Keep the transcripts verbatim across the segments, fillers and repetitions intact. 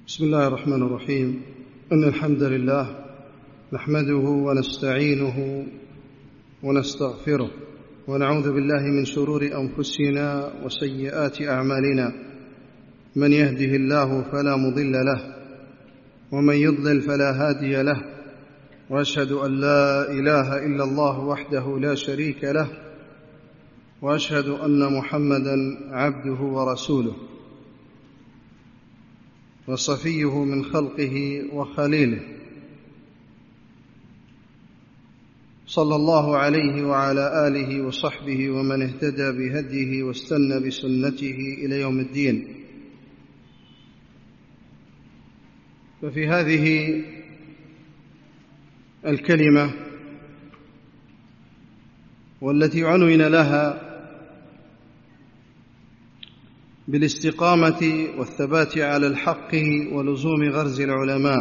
بسم الله الرحمن الرحيم. إن الحمد لله نحمده ونستعينه ونستغفره ونعوذ بالله من شرور أنفسنا وسيئات أعمالنا. من يهده الله فلا مضل له ومن يضلل فلا هادي له، وأشهد أن لا إله إلا الله وحده لا شريك له، وأشهد أن محمدًا عبده ورسوله وصفيه من خلقه وخليله، صلى الله عليه وعلى آله وصحبه ومن اهتدى بهديه واستنى بسنته إلى يوم الدين. ففي هذه الكلمة والتي عنون لها بالاستقامة والثبات على الحق ولزوم غرز العلماء،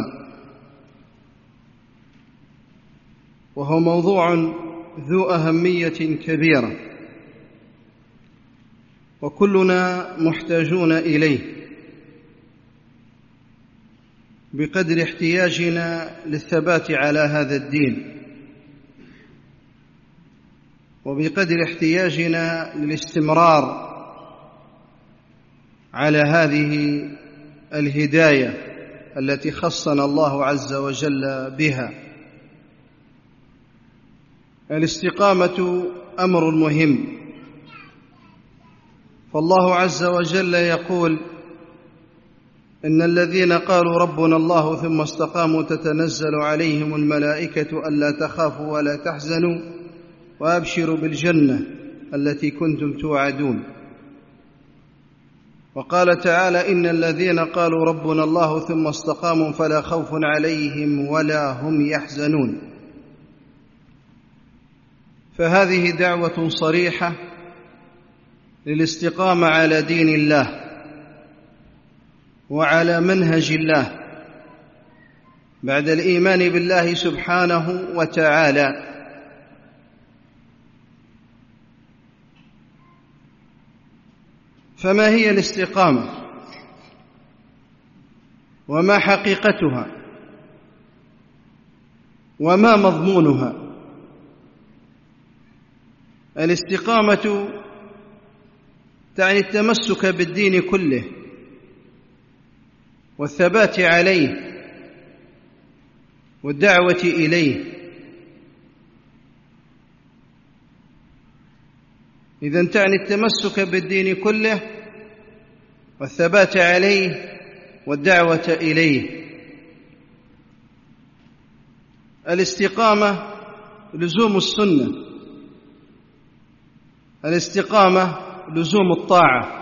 وهو موضوع ذو أهمية كبيرة وكلنا محتاجون إليه بقدر احتياجنا للثبات على هذا الدين، وبقدر احتياجنا للاستمرار على هذه الهداية التي خصنا الله عز وجل بها. الاستقامة أمر مهم، فالله عز وجل يقول: إن الذين قالوا ربنا الله ثم استقاموا تتنزل عليهم الملائكة ألا تخافوا ولا تحزنوا وأبشروا بالجنة التي كنتم توعدون. وقال تعالى: إن الذين قالوا ربنا الله ثم استقاموا فلا خوف عليهم ولا هم يحزنون. فهذه دعوة صريحة للاستقامة على دين الله وعلى منهج الله بعد الإيمان بالله سبحانه وتعالى. فما هي الاستقامة وما حقيقتها وما مضمونها؟ الاستقامة تعني التمسك بالدين كله والثبات عليه والدعوة إليه. إذن تعني التمسك بالدين كله والثبات عليه والدعوة إليه. الاستقامة لزوم السنة، الاستقامة لزوم الطاعة،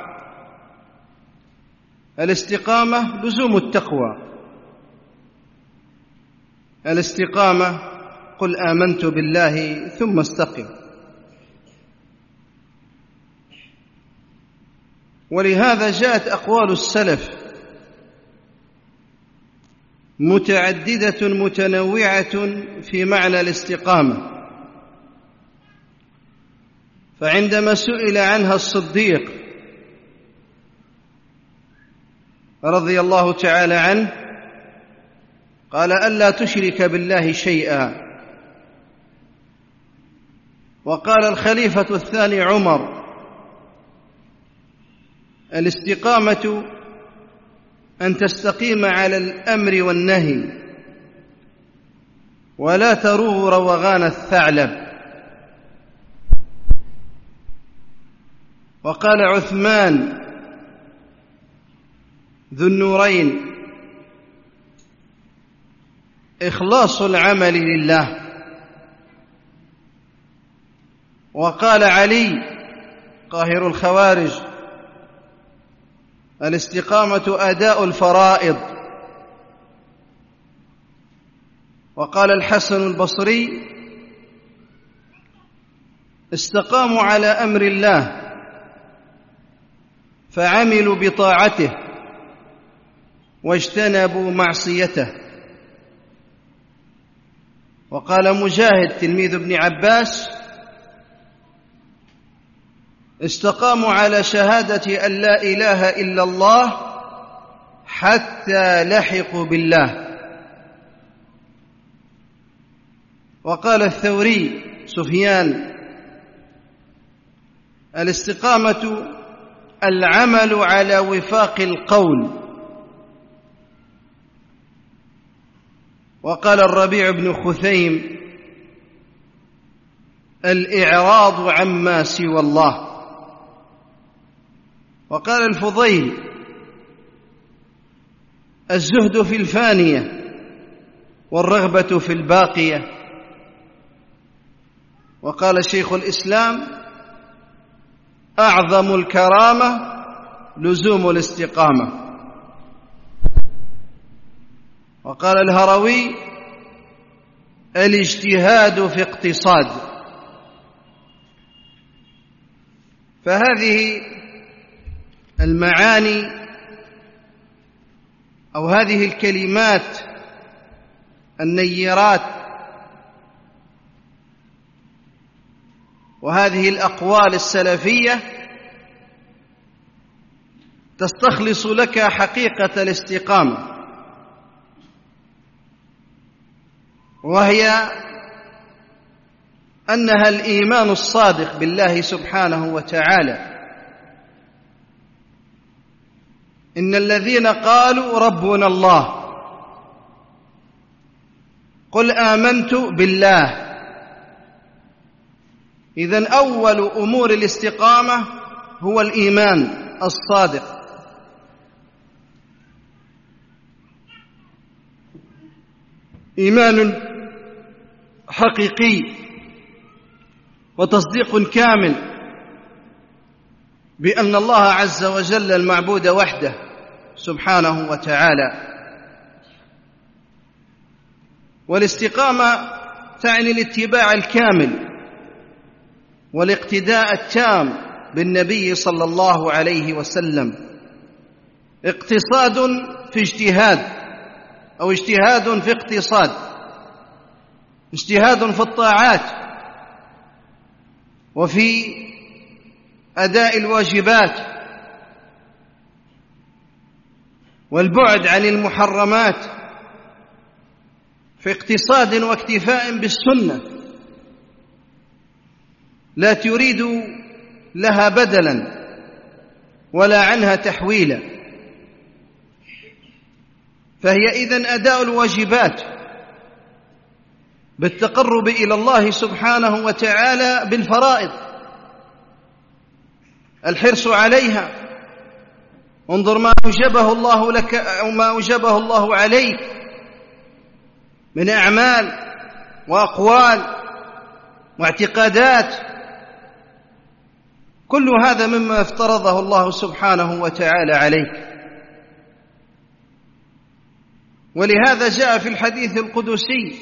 الاستقامة لزوم التقوى، الاستقامة قل آمنت بالله ثم استقم. ولهذا جاءت أقوال السلف متعددة متنوعة في معنى الاستقامة. فعندما سئل عنها الصديق رضي الله تعالى عنه قال: ألا تشرك بالله شيئا. وقال الخليفة الثاني عمر: الاستقامة أن تستقيم على الأمر والنهي ولا تروغ روغان الثعلب. وقال عثمان ذو النورين: إخلاص العمل لله. وقال علي قاهر الخوارج: الاستقامة أداء الفرائض. وقال الحسن البصري: استقاموا على أمر الله فعملوا بطاعته واجتنبوا معصيته. وقال مجاهد تلميذ ابن عباس: استقاموا على شهادة أن لا إله إلا الله حتى لحقوا بالله. وقال الثوري سفيان: الاستقامة العمل على وفاق القول. وقال الربيع بن خثيم: الإعراض عما سوى الله. وقال الفضيل: الزهد في الفانية والرغبة في الباقية. وقال شيخ الإسلام: أعظم الكرامة لزوم الاستقامة. وقال الهروي: الاجتهاد في اقتصاد. فهذه المعاني أو هذه الكلمات النيرات وهذه الأقوال السلفية تستخلص لك حقيقة الاستقامة، وهي أنها الإيمان الصادق بالله سبحانه وتعالى. إن الذين قالوا ربنا الله قل آمنت بالله. إذن أول أمور الاستقامة هو الإيمان الصادق. إيمان حقيقي وتصديق كامل بأن الله عز وجل المعبود وحده سبحانه وتعالى. والاستقامة تعني الاتباع الكامل والاقتداء التام بالنبي صلى الله عليه وسلم. اقتصاد في اجتهاد أو اجتهاد في اقتصاد، اجتهاد في الطاعات وفي أداء الواجبات والبعد عن المحرمات، في اقتصاد واكتفاء بالسنة لا تريد لها بدلا ولا عنها تحويلا. فهي إذن أداء الواجبات بالتقرب إلى الله سبحانه وتعالى بالفرائض، الحرص عليها. انظر ما أوجبه الله لك أو ما أوجبه الله عليك من أعمال وأقوال واعتقادات، كل هذا مما افترضه الله سبحانه وتعالى عليك. ولهذا جاء في الحديث القدسي: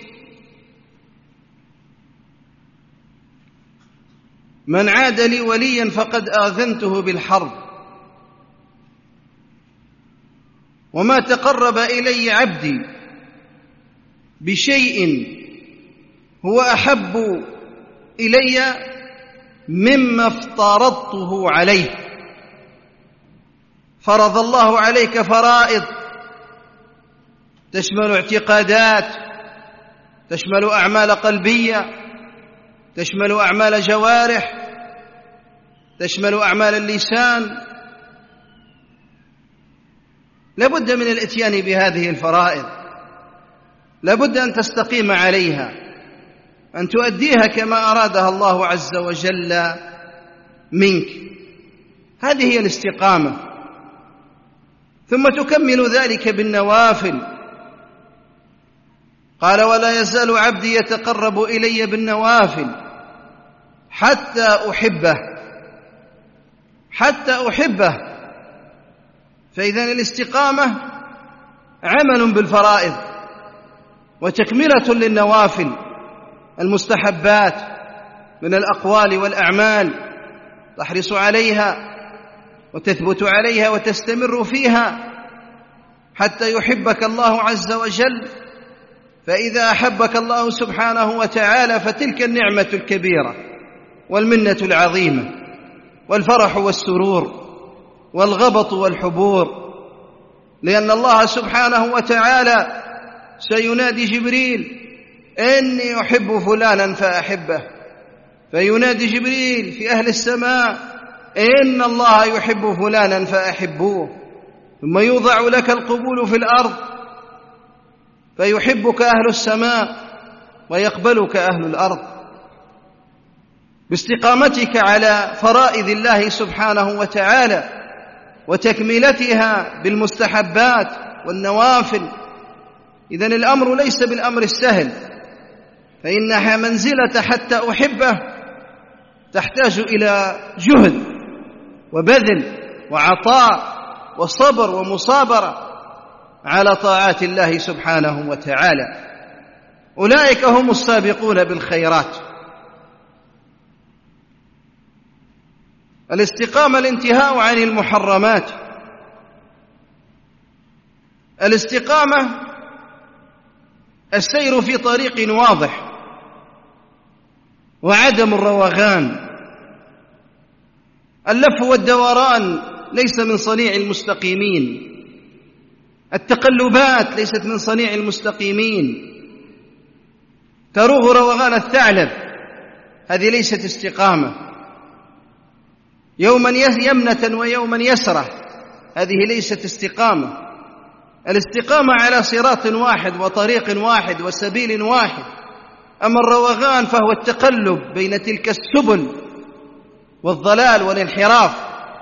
من عاد لي وليا فقد آذنته بالحرب، وما تقرب إلي عبدي بشيء هو أحب إلي مما افترضته عليه. فرض الله عليك فرائض تشمل اعتقادات، تشمل أعمال قلبية، تشمل أعمال جوارح، تشمل أعمال اللسان. لابد من الاتيان بهذه الفرائض، لابد أن تستقيم عليها، أن تؤديها كما أرادها الله عز وجل منك. هذه هي الاستقامة. ثم تكمل ذلك بالنوافل. قال: ولا يزال عبدي يتقرب إلي بالنوافل حتى أحبه، حتى أحبه. فإذن الاستقامة عمل بالفرائض وتكملة للنوافل المستحبات من الأقوال والأعمال، تحرص عليها وتثبت عليها وتستمر فيها حتى يحبك الله عز وجل. فإذا أحبك الله سبحانه وتعالى فتلك النعمة الكبيرة والمنة العظيمة والفرح والسرور والغبط والحبور لأن الله سبحانه وتعالى سينادي جبريل: إني أحب فلانا فأحبه، فينادي جبريل في أهل السماء: إن الله يحب فلانا فأحبوه، ثم يوضع لك القبول في الأرض فيحبك أهل السماء ويقبلك أهل الأرض باستقامتك على فرائض الله سبحانه وتعالى وتكملتها بالمستحبات والنوافل. إذن الأمر ليس بالأمر السهل، فإنها منزلة حتى أحبه تحتاج إلى جهد وبذل وعطاء وصبر ومصابرة على طاعات الله سبحانه وتعالى. أولئك هم السابقون بالخيرات. الاستقامة الانتهاء عن المحرمات. الاستقامة السير في طريق واضح وعدم الروغان. اللف والدوران ليس من صنيع المستقيمين، التقلبات ليست من صنيع المستقيمين، تروغ روغان الثعلب، هذه ليست استقامة. يوما يمنة ويوما يسرة، هذه ليست استقامة. الاستقامة على صراط واحد وطريق واحد وسبيل واحد، أما الروغان فهو التقلب بين تلك السبل والضلال والانحراف.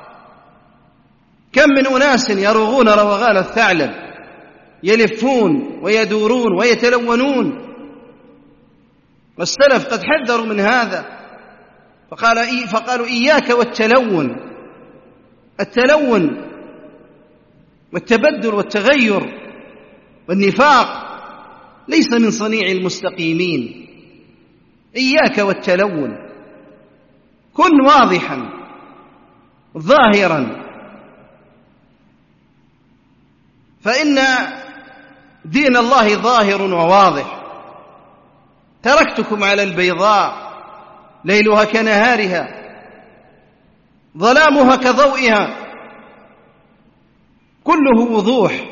كم من أناس يروغون روغان الثعلب، يلفون ويدورون ويتلونون، والسلف قد حذروا من هذا فقال إي فقالوا: إياك والتلون. التلون والتبدل والتغير والنفاق ليس من صنيع المستقيمين. إياك والتلون، كن واضحا ظاهرا، فإن دين الله ظاهر وواضح. تركتكم على البيضاء ليلها كنهارها ظلامها كضوئها، كله وضوح،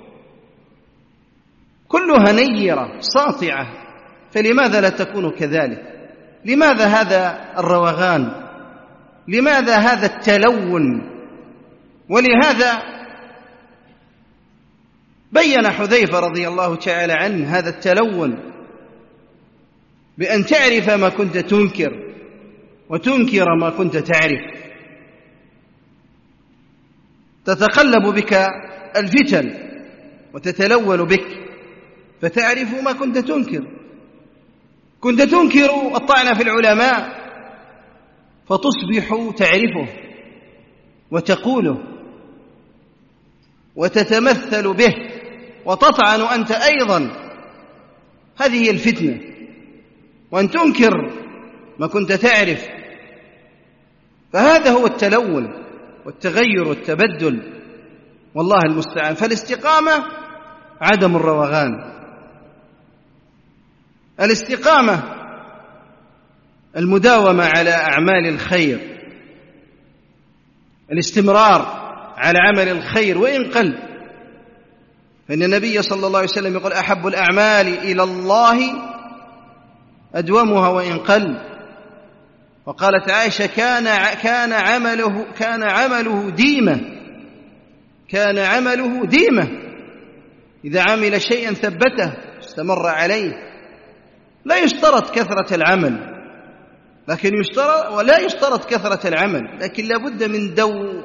كلها نيرة ساطعة، فلماذا لا تكون كذلك؟ لماذا هذا الروغان؟ لماذا هذا التلون؟ ولهذا بين حذيفة رضي الله تعالى عنه هذا التلون بأن تعرف ما كنت تنكر وتنكر ما كنت تعرف. تتقلب بك الفتن وتتلون بك فتعرف ما كنت تنكر. كنت تنكر الطعن في العلماء فتصبح تعرفه وتقوله وتتمثل به وتطعن أنت أيضا. هذه هي الفتنة، وأن تنكر ما كنت تعرف. فهذا هو التلون والتغير والتبدل، والله المستعان. فالاستقامة عدم الروغان. الاستقامة المداومة على أعمال الخير، الاستمرار على عمل الخير وإن قل. فإن النبي صلى الله عليه وسلم يقول: أحب الأعمال إلى الله أدومها وإن قل. وقالت عائشة: كان كان عمله كان عمله ديمة كان عمله ديمة إذا عمل شيئا ثبته استمر عليه. لا يشترط كثرة العمل، لكن يشترط ولا يشترط كثرة العمل، لكن لا بد من دو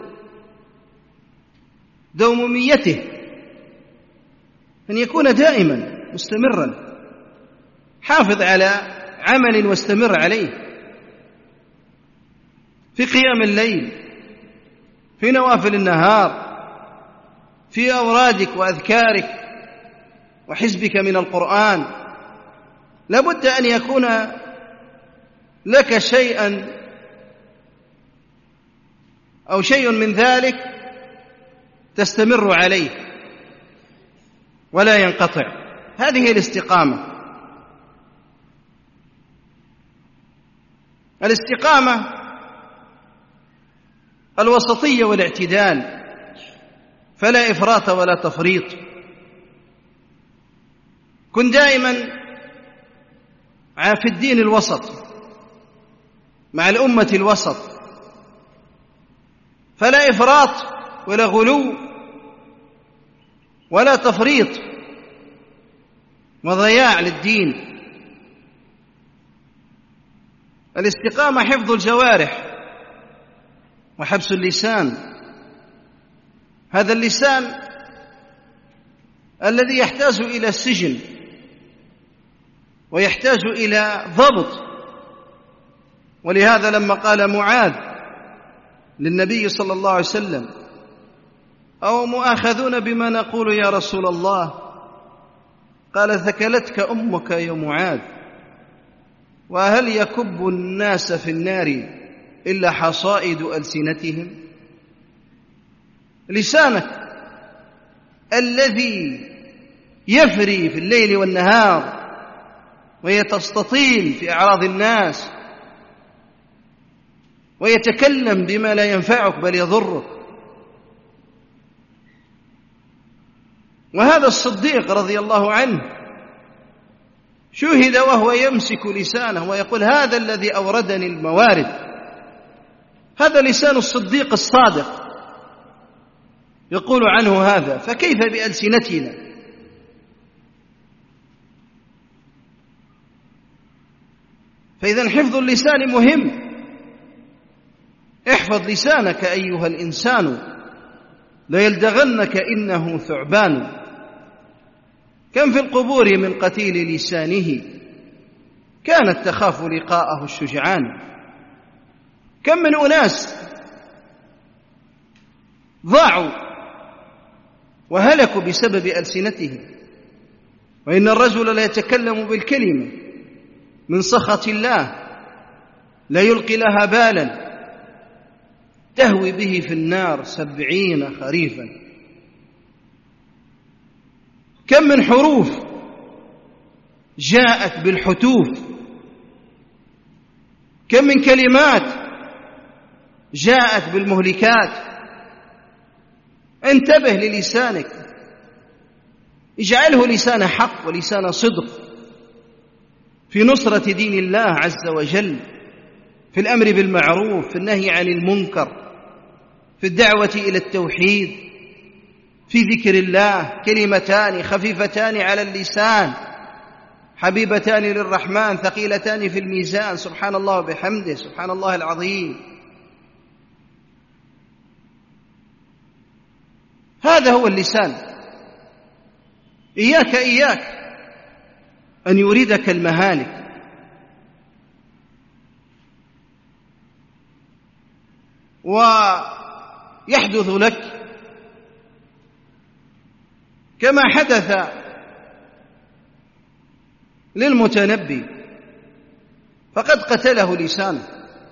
دوميته، أن يكون دائما مستمرا. حافظ على عمل واستمر عليه، في قيام الليل، في نوافل النهار، في أورادك وأذكارك وحزبك من القرآن. لابد أن يكون لك شيئا أو شيء من ذلك تستمر عليه ولا ينقطع. هذه الاستقامة. الاستقامة الوسطية والاعتدال. فلا إفراط ولا تفريط. كن دائما في الدين الوسط مع الأمة الوسط، فلا إفراط ولا غلو ولا تفريط وضياع للدين. الاستقامة حفظ الجوارح وحبس اللسان، هذا اللسان الذي يحتاج إلى السجن ويحتاج إلى ضبط. ولهذا لما قال معاذ للنبي صلى الله عليه وسلم: أو مؤاخذون بما نقول يا رسول الله؟ قال: ثكلتك أمك يا معاذ، وهل يكب الناس في النار إلا حصائد ألسنتهم؟ لسانك الذي يفري في الليل والنهار ويتستطيل في أعراض الناس ويتكلم بما لا ينفعك بل يضرك. وهذا الصديق رضي الله عنه شهد وهو يمسك لسانه ويقول: هذا الذي أوردني الموارد. هذا لسان الصديق الصادق يقول عنه هذا، فكيف بألسنتنا؟ فإذا حفظ اللسان مهم. احفظ لسانك أيها الإنسان لا يلدغنك إنه ثعبان. كم في القبور من قتيل لسانه كانت تخاف لقاءه الشجعان. كم من أناس ضاعوا وهلكوا بسبب ألسنتهم. وإن الرجل لا يتكلم بالكلمة من سخط الله لا يلقي لها بالا تهوي به في النار سبعين خريفا. كم من حروف جاءت بالحتوف، كم من كلمات جاءت بالمهلكات. انتبه للسانك، اجعله لسان حق ولسان صدق في نصرة دين الله عز وجل، في الأمر بالمعروف، في النهي عن المنكر، في الدعوة إلى التوحيد، في ذكر الله. كلمتان خفيفتان على اللسان حبيبتان للرحمن ثقيلتان في الميزان، سبحان الله وبحمده، سبحان الله العظيم. هذا هو اللسان. إياك إياك أن يريدك المهالك. ويحدث لك كما حدث للمتنبي، فقد قتله لسانه.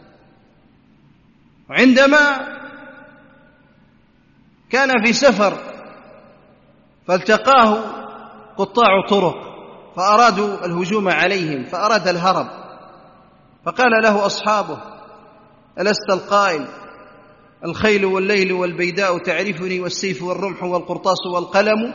وعندما كان في سفر فالتقاه قطاع طرق فأرادوا الهجوم عليهم، فأراد الهرب، فقال له أصحابه: ألست القائل الخيل والليل والبيداء تعرفني والسيف والرمح والقرطاس والقلم؟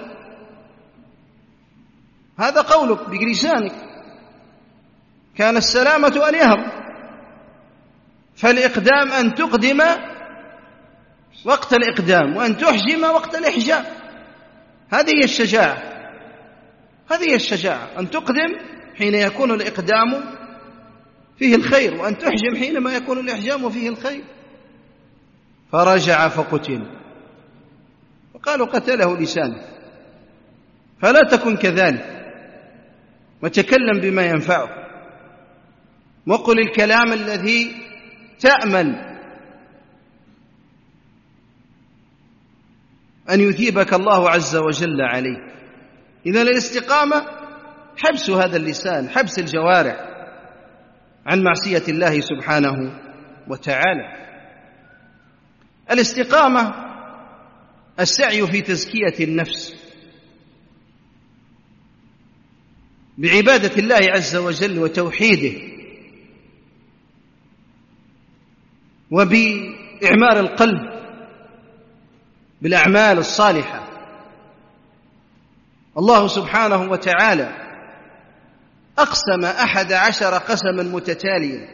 هذا قولك بلسانك. كان السلامة أن يهرب، فالإقدام أن تقدم وقت الإقدام وأن تحجم وقت الإحجام. هذه هي الشجاعة، هذه هي الشجاعة، أن تقدم حين يكون الإقدام فيه الخير، وأن تحجم حينما يكون الإحجام فيه الخير. فرجع فقتل، وقالوا قتله لسانه. فلا تكن كذلك، وتكلم بما ينفعك، وقل الكلام الذي تأمل أن يثيبك الله عز وجل عليه. إذن الاستقامة حبس هذا اللسان، حبس الجوارح عن معصية الله سبحانه وتعالى. الاستقامة السعي في تزكية النفس بعبادة الله عز وجل وتوحيده، وبإعمار القلب بالأعمال الصالحة. الله سبحانه وتعالى أقسم أحد عشر قسما متتاليا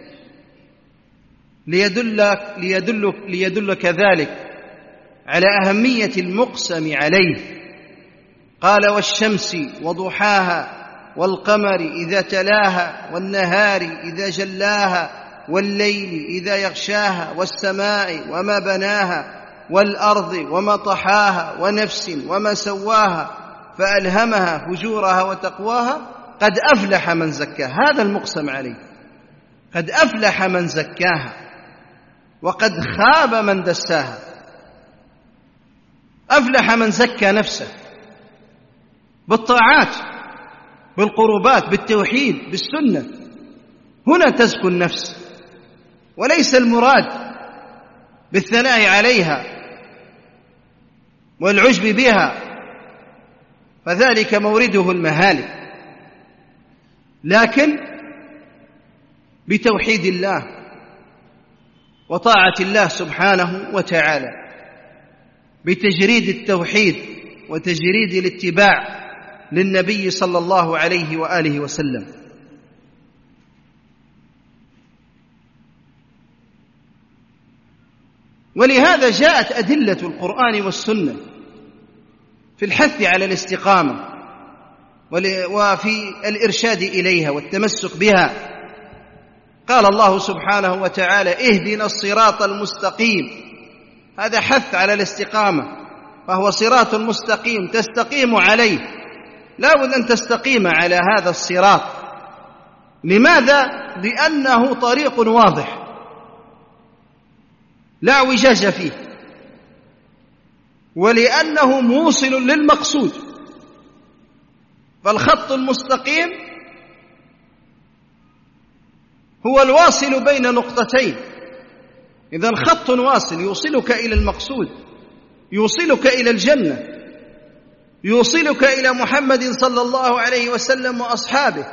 ليدلك, ليدلك, ليدلك ذلك على أهمية المقسم عليه. قال: والشمس وضحاها والقمر إذا تلاها والنهار إذا جلاها والليل إذا يغشاها والسماء وما بناها والأرض وما طحاها ونفس وما سواها فألهمها فجورها وتقواها قد أفلح من زكاها. هذا المقسم عليه، قد أفلح من زكاها وقد خاب من دساها. أفلح من زكى نفسه بالطاعات، بالقربات، بالتوحيد، بالسنة. هنا تزكو النفس، وليس المراد بالثناء عليها والعجب بها، فذلك مورده المهالك، لكن بتوحيد الله وطاعة الله سبحانه وتعالى، بتجريد التوحيد وتجريد الاتباع للنبي صلى الله عليه وآله وسلم. ولهذا جاءت أدلة القرآن والسنة في الحث على الاستقامة وفي الإرشاد إليها والتمسك بها. قال الله سبحانه وتعالى: اهدنا الصراط المستقيم. هذا حث على الاستقامة، فهو صراط مستقيم تستقيم عليه، لا بد أن تستقيم على هذا الصراط. لماذا؟ لأنه طريق واضح لا اعوجاج فيه، ولأنه موصل للمقصود. فالخط المستقيم هو الواصل بين نقطتين. إذن خط واصل يوصلك إلى المقصود، يوصلك إلى الجنة، يوصلك إلى محمد صلى الله عليه وسلم وأصحابه.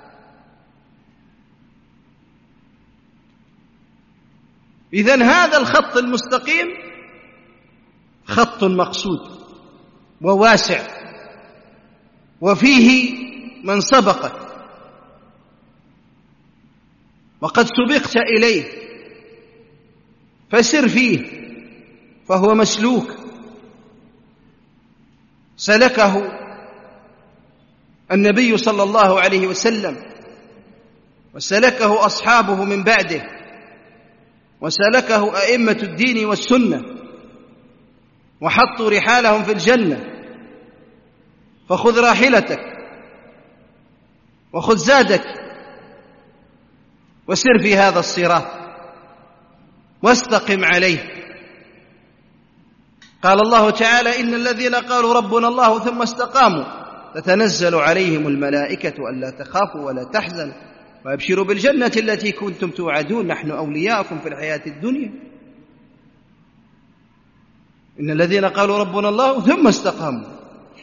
إذن هذا الخط المستقيم خط مقصود وواسع، وفيه من سبقك وقد سبقت إليه، فسر فيه، فهو مسلوك سلكه النبي صلى الله عليه وسلم، وسلكه أصحابه من بعده، وسلكه أئمة الدين والسنة، وحطوا رحالهم في الجنة. فخذ راحلتك وخذ زادك وسر في هذا الصراط واستقم عليه. قال الله تعالى: إن الذين قالوا ربنا الله ثم استقاموا تتنزل عليهم الملائكة ألا تخافوا ولا تحزنوا وأبشروا بالجنة التي كنتم توعدون نحن أولياؤكم في الحياة الدنيا. إن الذين قالوا ربنا الله ثم استقاموا،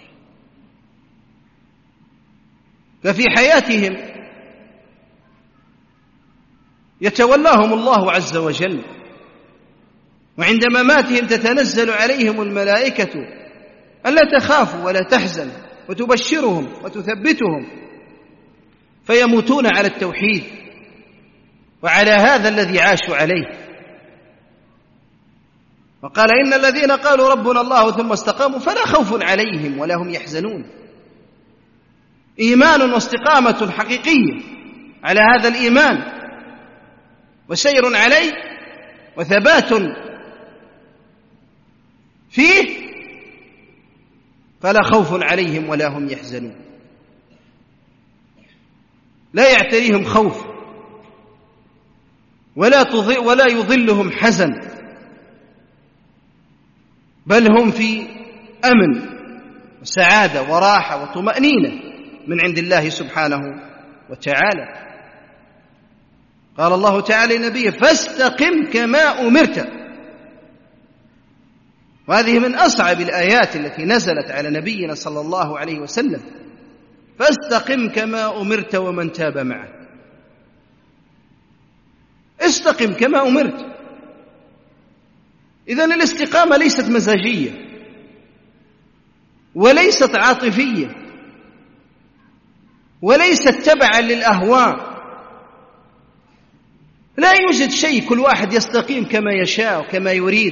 ففي حياتهم يتولاهم الله عز وجل، وعند مماتهم تتنزل عليهم الملائكة ألا تخافوا ولا تحزنوا وتبشرهم وتثبتهم، فيموتون على التوحيد وعلى هذا الذي عاشوا عليه. وقال: إن الذين قالوا ربنا الله ثم استقاموا فلا خوف عليهم ولا هم يحزنون. إيمان واستقامة حقيقية على هذا الإيمان، وسير عليه، وثبات فيه، فلا خوف عليهم ولا هم يحزنون. لا يعتريهم خوف ولا تضل ولا يضلهم حزن، بل هم في أمن وسعادة وراحة وطمأنينة من عند الله سبحانه وتعالى. قال الله تعالى لنبيه: فاستقم كما أمرت. وهذه من أصعب الآيات التي نزلت على نبينا صلى الله عليه وسلم. فاستقم كما أمرت ومن تاب معه. استقم كما أمرت. إذن الاستقامة ليست مزاجية، وليست عاطفية وليست تبعا للأهواء. لا يوجد شيء كل واحد يستقيم كما يشاء وكما يريد.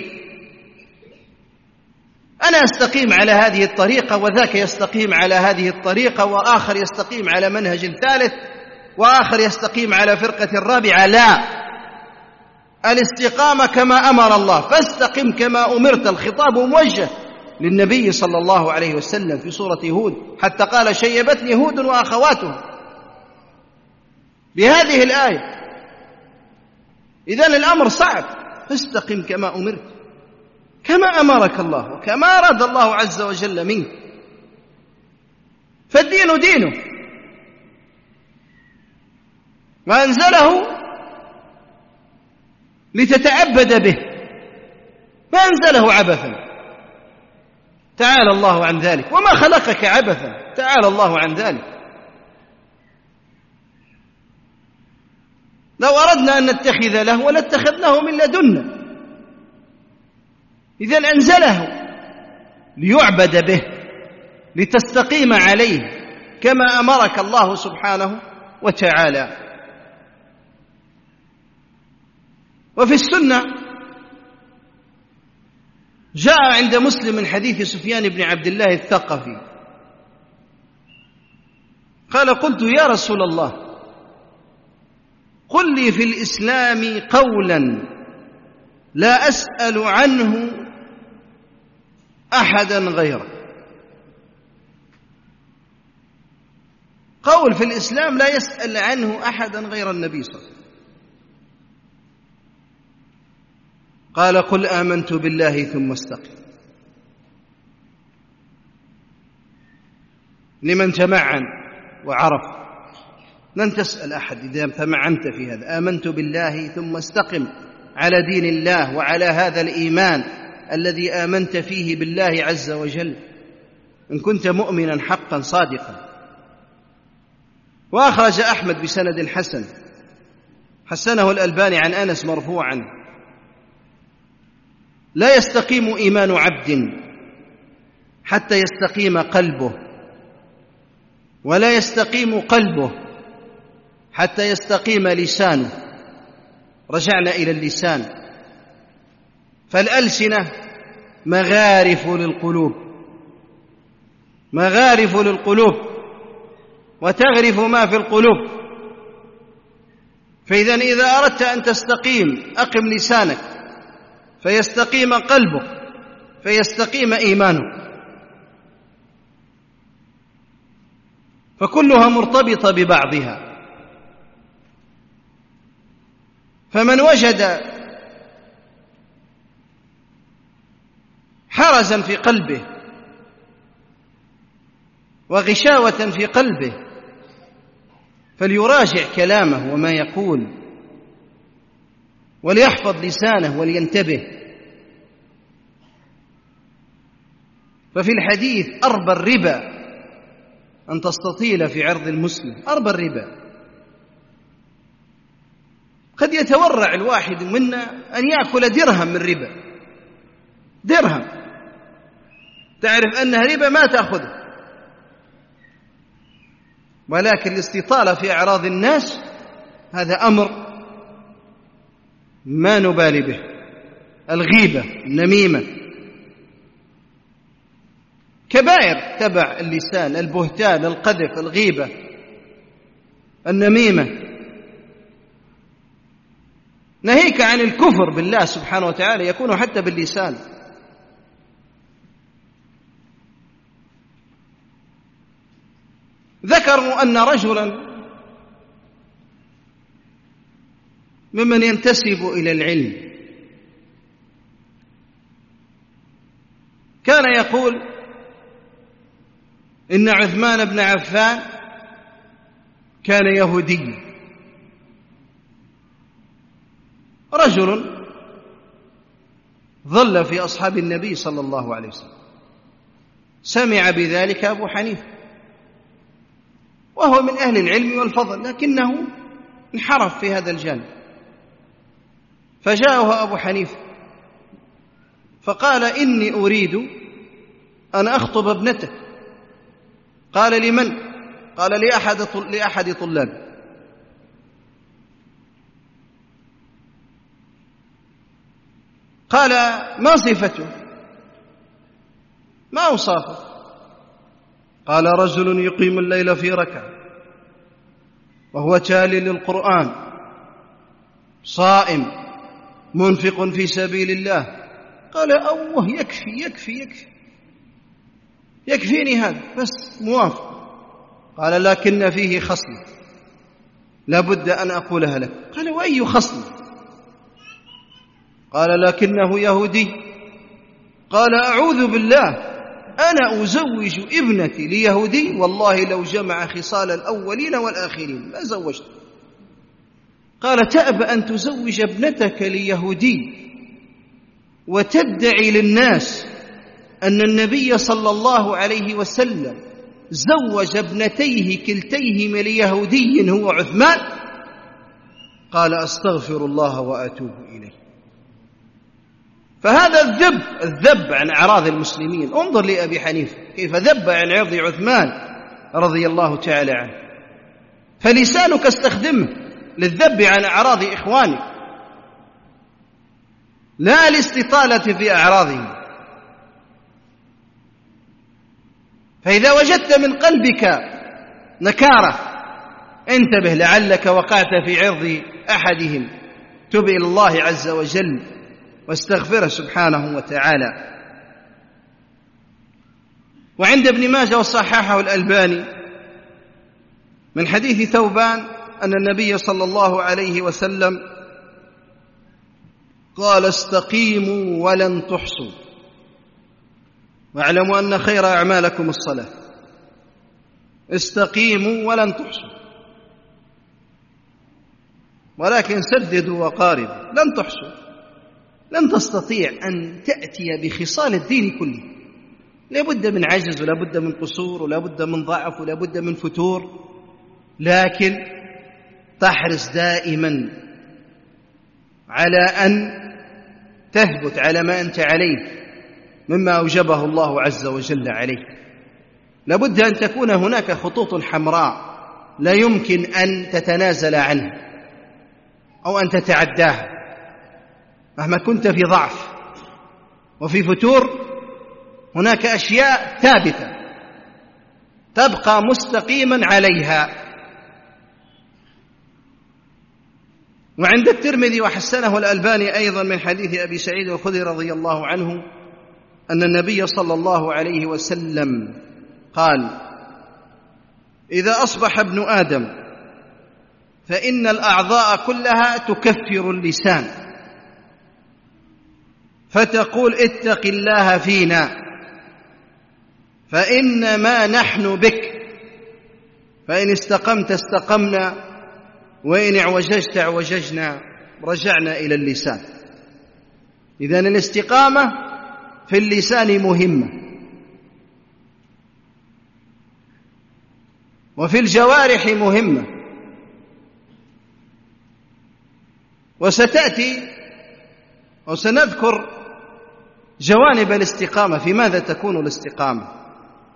أنا أستقيم على هذه الطريقة وذاك يستقيم على هذه الطريقة وآخر يستقيم على منهج ثالث وآخر يستقيم على فرقة رابعة. لا، الاستقامة كما أمر الله، فاستقم كما أمرت. الخطاب موجه للنبي صلى الله عليه وسلم في سورة هود، حتى قال شيبتني هود وأخواته بهذه الآية. إذن الأمر صعب، فاستقم كما أمرت كما أمرك الله وكما أراد الله عز وجل منك. فالدين دينه وأنزله لتتعبد به، ما أنزله عبثا، تعالى الله عن ذلك. وما خلقك عبثا، تعالى الله عن ذلك. لو أردنا أن نتخذ له ولاتخذناه من لدنا. إذن أنزله ليعبد به، لتستقيم عليه كما أمرك الله سبحانه وتعالى. وفي السنة جاء عند مسلم من حديث سفيان بن عبد الله الثقفي قال: قلت يا رسول الله قل لي في الإسلام قولا لا أسأل عنه أحدا غيرك. قول في الإسلام لا يسأل عنه أحدا غير النبي صلى الله عليه وسلم. قال: قل آمنت بالله ثم استقم. لمن تمعن وعرف، لن تسأل أحد إذا تمعنت في هذا. آمنت بالله ثم استقم على دين الله وعلى هذا الإيمان الذي آمنت فيه بالله عز وجل، إن كنت مؤمنا حقا صادقا. وأخرج أحمد بسند حسن حسنه الألباني عن أنس مرفوعا: لا يستقيم إيمان عبد حتى يستقيم قلبه، ولا يستقيم قلبه حتى يستقيم لسانه. رجعنا إلى اللسان، فالألسنة مغارف للقلوب، مغارف للقلوب وتغرف ما في القلوب. فإذا إذا أردت أن تستقيم أقم لسانك فيستقيم قلبك فيستقيم إيمانك، فكلها مرتبطة ببعضها. فمن وجد حرزا في قلبه وغشاوة في قلبه فليراجع كلامه وما يقول، وليحفظ لسانه ولينتبه. ففي الحديث: أربى الربا أن تستطيل في عرض المسلم. أربى الربا. قد يتورع الواحد منا أن يأكل درهم من ربا، درهم تعرف أنها ربا ما تأخذه، ولكن الاستطالة في أعراض الناس هذا أمر ما نبالي به. الغيبة، النميمة، كبائر تبع اللسان: البهتان، القذف، الغيبة، النميمة. ناهيك عن الكفر بالله سبحانه وتعالى يكون حتى باللسان. ذكروا أن رجلا ممن ينتسب إلى العلم كان يقول إن عثمان بن عفان كان يهودي. رجل ظل في أصحاب النبي صلى الله عليه وسلم، سمع بذلك أبو حنيفة وهو من أهل العلم والفضل، لكنه انحرف في هذا الجانب. فجاءه أبو حنيفة فقال: إني أريد أنا أخطب ابنتك. قال لمن؟ قال لأحد لأحد طلابي. قال ما صفته؟ ما أوصافه؟ قال رجل يقيم الليل في ركعة وهو تالي للقرآن صائم منفق في سبيل الله. قال أوه يكفي يكفي يكفي يكفيني هذا بس موافق. قال لكن فيه خصلة لابد أن أقولها لك. قال وأي خصلة؟ قال لكنه يهودي. قال أعوذ بالله أنا أزوج ابنتي ليهودي والله لو جمع خصال الأولين والآخرين ما زوجت. قال تأبى أن تزوج ابنتك ليهودي وتدعي للناس أن النبي صلى الله عليه وسلم زوج ابنتيه كلتيهما ليهودي هو عثمان؟ قال أستغفر الله وأتوب إليه. فهذا الذب الذب عن أعراض المسلمين. انظر لأبي حنيفة كيف ذب عن عرض عثمان رضي الله تعالى عنه. فلسانك استخدمه للذب عن أعراض إخوانك لا الاستطالة في أعراضهم. فإذا وجدت من قلبك نكارة انتبه لعلك وقعت في عرض أحدهم. تب إلى الله عز وجل واستغفره سبحانه وتعالى. وعند ابن ماجه وصححه الألباني من حديث ثوبان أن النبي صلى الله عليه وسلم قال استقيموا ولن تحصوا واعلموا أن خير أعمالكم الصلاة. استقيموا ولن تحصوا ولكن سددوا وقاربوا. لن تحصوا، لن تستطيع أن تأتي بخصال الدين كله. لا بد من عجز ولا بد من قصور ولا بد من ضعف ولا بد من فتور، لكن تحرص دائما على أن تثبت على ما أنت عليه مما أوجبه الله عز وجل عليك. لا بد أن تكون هناك خطوط حمراء لا يمكن أن تتنازل عنها أو أن تتعداها مهما كنت في ضعف وفي فتور. هناك أشياء ثابتة تبقى مستقيما عليها. وعند الترمذي وحسنه الألباني أيضا من حديث أبي سعيد الخدري رضي الله عنه أن النبي صلى الله عليه وسلم قال إذا أصبح ابن آدم فإن الأعضاء كلها تكفر اللسان فتقول اتق الله فينا فإنما نحن بك، فإن استقمت استقمنا وإن اعوججت اعوججنا رجعنا إلى اللسان. إذن الاستقامة في اللسان مهمة، وفي الجوارح مهمة. وستأتي وسنذكر جوانب الاستقامة. في ماذا تكون الاستقامة؟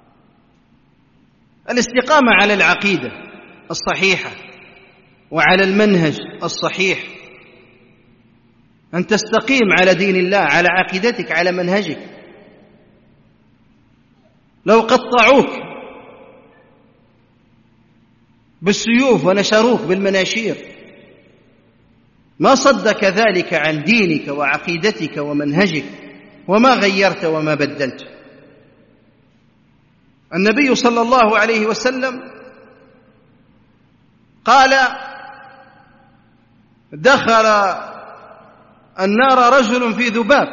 الاستقامة على العقيدة الصحيحة وعلى المنهج الصحيح، أن تستقيم على دين الله، على عقيدتك، على منهجك. لو قطعوك بالسيوف ونشروك بالمناشير ما صدك ذلك عن دينك وعقيدتك ومنهجك وما غيرت وما بدلت. النبي صلى الله عليه وسلم قال دخل النار رجل في ذباب،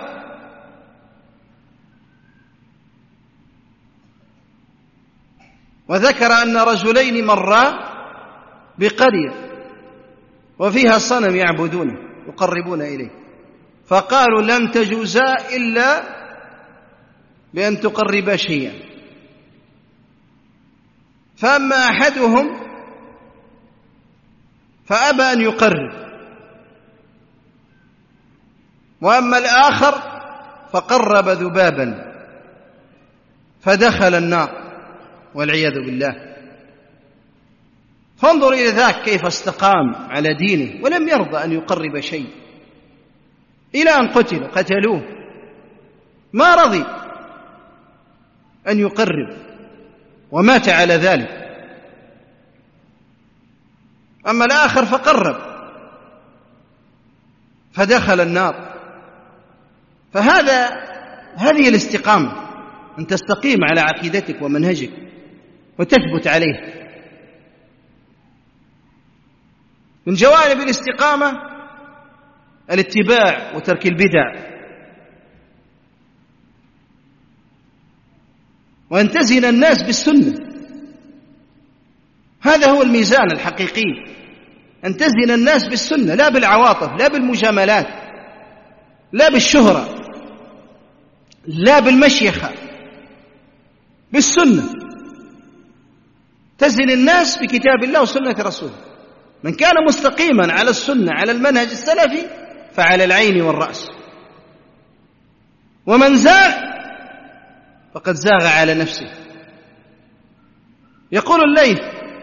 وذكر أن رجلين مرا بقرية وفيها صنم يعبدونه يقربون إليه، فقالوا لن تجوزا إلا بأن تقربا شيئا. فأما أحدهم فأبى أن يقرب، وأما الآخر فقرب ذبابا، فدخل النار والعياذ بالله. فانظر إلى ذاك كيف استقام على دينه ولم يرضى أن يقرب شيء إلى أن قتل قتلوه، ما رضي أن يقرب ومات على ذلك. أما الآخر فقرب فدخل النار. فهذا هذه الاستقامة، أن تستقيم على عقيدتك ومنهجك وتثبت عليه. من جوانب الاستقامة الاتباع وترك البدع، وأن تزن الناس بالسنة. هذا هو الميزان الحقيقي، أن تزن الناس بالسنة، لا بالعواطف، لا بالمجاملات، لا بالشهرة، لا بالمشيخة، بالسنة. تزن الناس بكتاب الله وسنة رسوله. من كان مستقيما على السنة على المنهج السلفي فعلى العين والرأس، ومن زاغ فقد زاغ على نفسه. يقول الليث: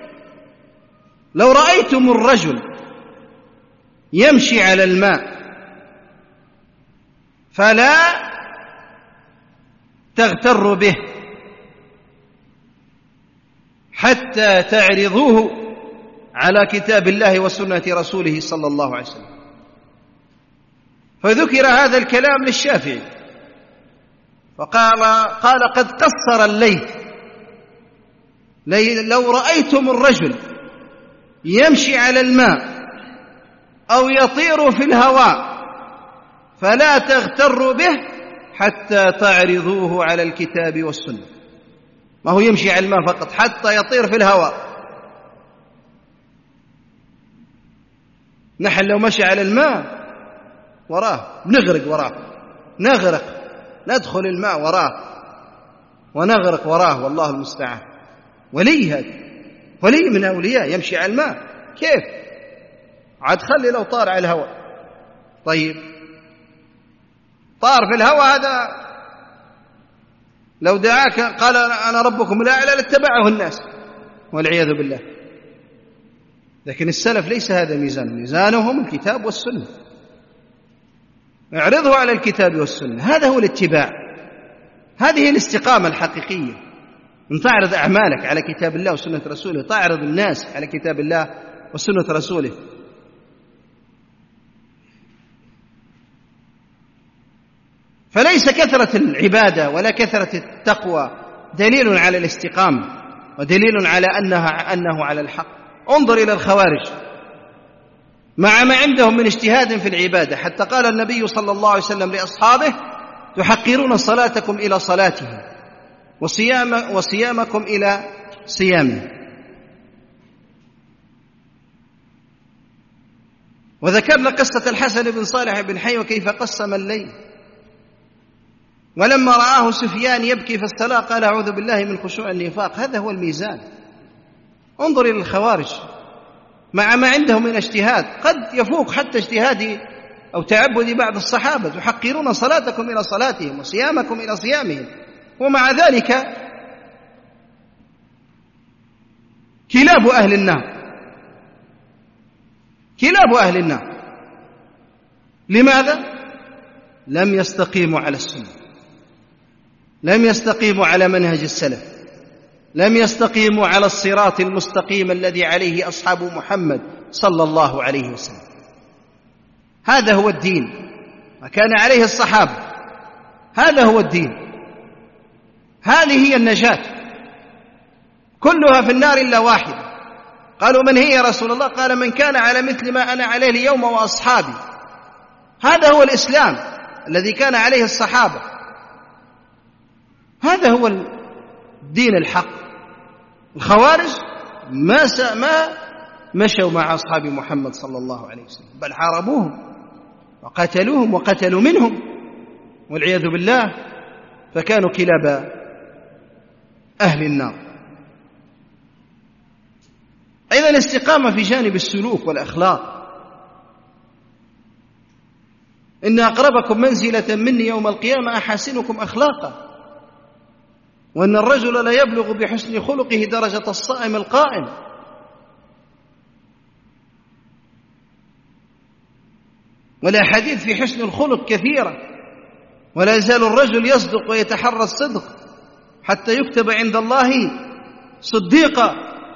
لو رأيتم الرجل يمشي على الماء فلا تغتروا به حتى تعرضوه على كتاب الله وسنة رسوله صلى الله عليه وسلم. فذكر هذا الكلام للشافعي فقال قال قد قصر الليث: لو رأيتم الرجل يمشي على الماء أو يطير في الهواء فلا تغتروا به حتى تعرضوه على الكتاب والسنة. ما هو يمشي على الماء فقط، حتى يطير في الهواء. نحن لو مشي على الماء وراه نغرق وراه، نغرق ندخل الماء وراه ونغرق وراه، والله المستعان. ولي هذا، ولي من أولياء يمشي على الماء، كيف عاد خلي لو طار على الهواء؟ طيب طار في الهواء هذا لو دعاك قال أنا ربكم الأعلى لاتبعه الناس والعياذ بالله. لكن السلف ليس هذا ميزان، ميزانهم الكتاب والسنة. اعرضه على الكتاب والسنة، هذا هو الاتباع، هذه الاستقامة الحقيقية. أن تعرض أعمالك على كتاب الله وسنة رسوله، تعرض الناس على كتاب الله وسنة رسوله. فليس كثرة العبادة ولا كثرة التقوى دليل على الاستقامة ودليل على أنها أنه على الحق. انظر إلى الخوارج مع ما عندهم من اجتهاد في العبادة، حتى قال النبي صلى الله عليه وسلم لأصحابه: تحقرون صلاتكم إلى صلاته وصيام وصيامكم إلى صيامه. وذكرنا قصة الحسن بن صالح بن حي وكيف قسم الليل، ولما رآه سفيان يبكي في الصلاة قال: أعوذ بالله من خشوع النفاق. هذا هو الميزان. انظر إلى الخوارج مع ما عندهم من اجتهاد قد يفوق حتى اجتهاد أو تعبد بعض الصحابة: تحقرون صلاتكم إلى صلاتهم وصيامكم إلى صيامهم. ومع ذلك كلاب أهل النار، كلاب أهل النار. لماذا؟ لم يستقيموا على السنة، لم يستقيموا على منهج السلف، لم يستقيموا على الصراط المستقيم الذي عليه أصحاب محمد صلى الله عليه وسلم. هذا هو الدين، ما كان عليه الصحابة، هذا هو الدين، هذه هي النجاة. كلها في النار إلا واحدة. قالوا: من هي يا رسول الله؟ قال: من كان على مثل ما أنا عليه اليوم وأصحابي. هذا هو الإسلام الذي كان عليه الصحابة، هذا هو الدين الحق. الخوارج ما ما مشوا مع أصحاب محمد صلى الله عليه وسلم، بل حاربوهم وقتلوهم وقتلوا منهم والعياذ بالله، فكانوا كلاب أهل النار. أيضا الاستقامة في جانب السلوك والأخلاق. إن أقربكم منزلة مني يوم القيامة أحاسنكم أخلاقا. وأن الرجل لا يبلغ بحسن خلقه درجة الصائم القائم. والأحاديث في حسن الخلق كثيرة، ولا يزال الرجل يصدق ويتحرى الصدق حتى يكتب عند الله صديقا.